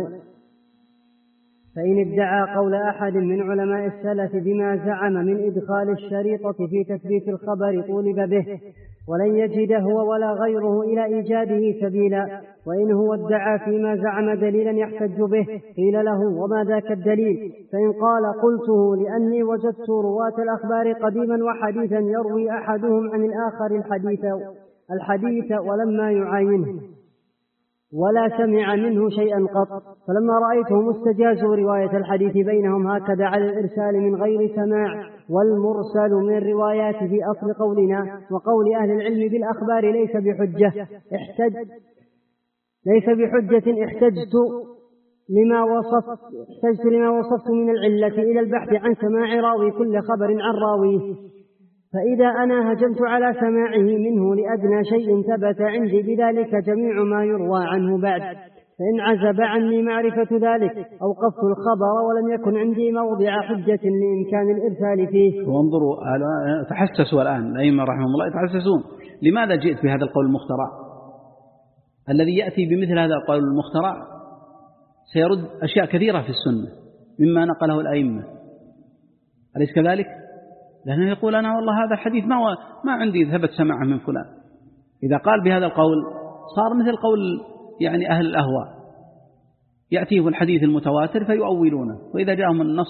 فإن ادعى قول أحد من علماء السلف بما زعم من إدخال الشريطة في تثبيت الخبر طولب به، ولن يجد هو ولا غيره إلى إيجاده سبيلا. وإن هو ادعى فيما زعم دليلا يحتج به قيل له وما ذاك الدليل؟ فإن قال قلته لأني وجدت رواة الأخبار قديما وحديثا يروي أحدهم عن الآخر الحديث ولما يعاينه ولا سمع منه شيئا قط، فلما رأيتهم استجازوا رواية الحديث بينهم هكذا على الإرسال من غير سماع، والمرسل من الروايات في أصل قولنا وقول أهل العلم بالأخبار ليس بحجة احتجت لما وصفت من العلة إلى البحث عن سماع راوي كل خبر عن راويه، فإذا أنا هجمت على سماعه منه لأدنى شيء ثبت عندي بذلك جميع ما يروى عنه بعد، فإن عزب عني معرفة ذلك أوقفت الخبر ولم يكن عندي موضع حجة لإمكان الإرسال فيه. وانظروا تحسسوا الآن الأئمة رحمهم الله يتحسسون، لماذا جئت بهذا القول المخترع؟ الذي يأتي بمثل هذا القول المخترع سيرد أشياء كثيرة في السنة مما نقله الأئمة، أليس كذلك؟ لأنه يقول أنا والله هذا الحديث ما عندي ثبت سماعه من فلان. إذا قال بهذا القول صار مثل قول يعني أهل الأهواء، يأتيه الحديث المتواتر فيؤولونه، وإذا جاءهم النص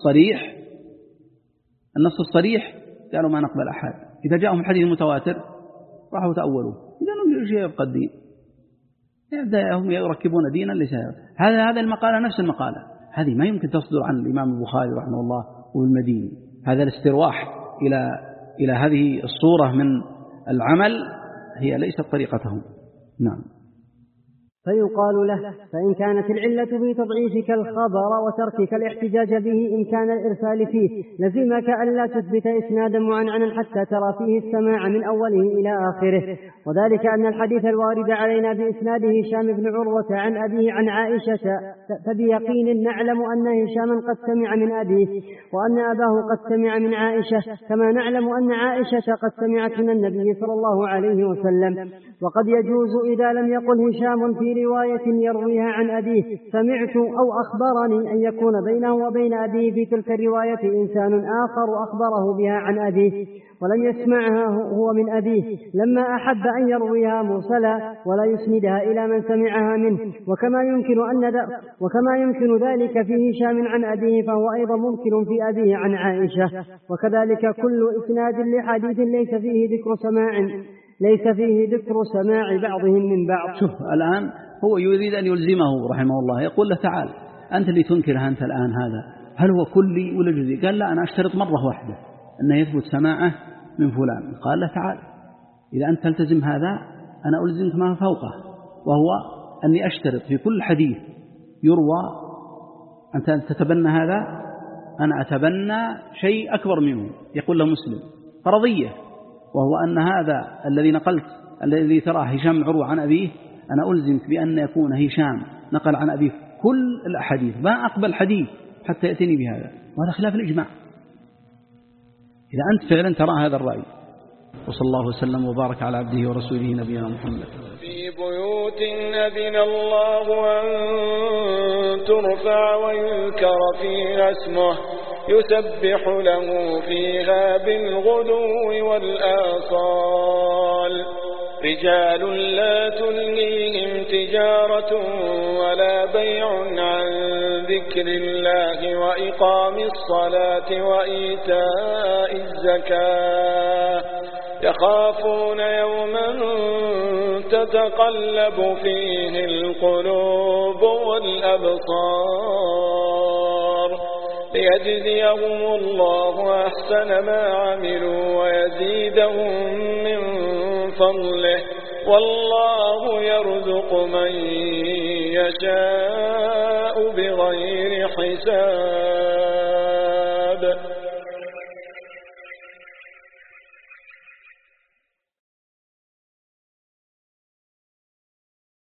الصريح قالوا ما نقبل أحد، إذا جاءهم الحديث المتواتر راحوا تأولوه، إذا لم يبقى الدين، هم يركبون دينا ليس هذا المقالة نفس المقالة هذه ما يمكن تصدر عن الإمام البخاري رحمه الله والمديني. هذا الاسترواح إلى هذه الصورة من العمل هي ليست طريقتهم. نعم. فيقال له: فإن كانت العلة في تضعيفك الخبر وتركك الاحتجاج به إمكان الإرسال فيه لزمك ألا تثبت إسنادا معنعنا حتى ترى فيه السماع من أوله إلى آخره. وذلك أن الحديث الوارد علينا بإسناده هشام بن عروة عن أبيه عن عائشة فبيقين نعلم أن هشاما قد سمع من أبيه وأن أباه قد سمع من عائشة، كما نعلم أن عائشة قد سمعت من النبي صلى الله عليه وسلم. وقد يجوز إذا لم يقل هشام في رواية يرويها عن أبيه سمعت أو أخبرني أن يكون بينه وبين أبيه في تلك الرواية إنسان آخر أخبره بها عن أبيه ولم يسمعها هو من أبيه، لما أحب أن يرويها مرسلا ولا يسندها إلى من سمعها منه. وكما يمكن ذلك في هشام عن أبيه فهو أيضا ممكن في أبيه عن عائشة. وكذلك كل إسناد لحديث ليس فيه ذكر سماع بعضهم من بعض. شوف الآن هو يريد أن يلزمه رحمه الله، يقول له: تعال أنت اللي تنكر أنت الآن هذا، هل هو كلي ولا جزئي؟ قال: لا، أنا أشترط مرة واحدة أنه يثبت سماعه من فلان. قال له: تعال إذا أنت تلتزم هذا أنا ألزمك ما فوقه، وهو أني أشترط في كل حديث يروى أنت تتبنى هذا، أنا أتبنى شيء أكبر منه. يقول له مسلم فرضية، وهو أن هذا الذي نقلت الذي تراه هشام عروة عن أبيه أنا ألزمك بأن يكون هشام نقل عن أبيه كل الأحاديث، ما أقبل حديث حتى يأتيني بهذا، وهذا خلاف الإجماع إذا أنت فعلا ترى هذا الرأي. وصلى الله وسلم وبارك على عبده ورسوله نبينا محمد. في بيوت أذن الله أن ترفع ويذكر فيها اسمه يسبح له فيها بالغدو والآصال رجال لا تلهيهم تجارة ولا بيع عن ذكر الله وإقام الصلاة وإيتاء الزكاة يخافون يوما تتقلب فيه القلوب والأبصار ليجزيهم الله أحسن ما عملوا ويزيدهم من فضله والله يرزق من يشاء بغير حساب.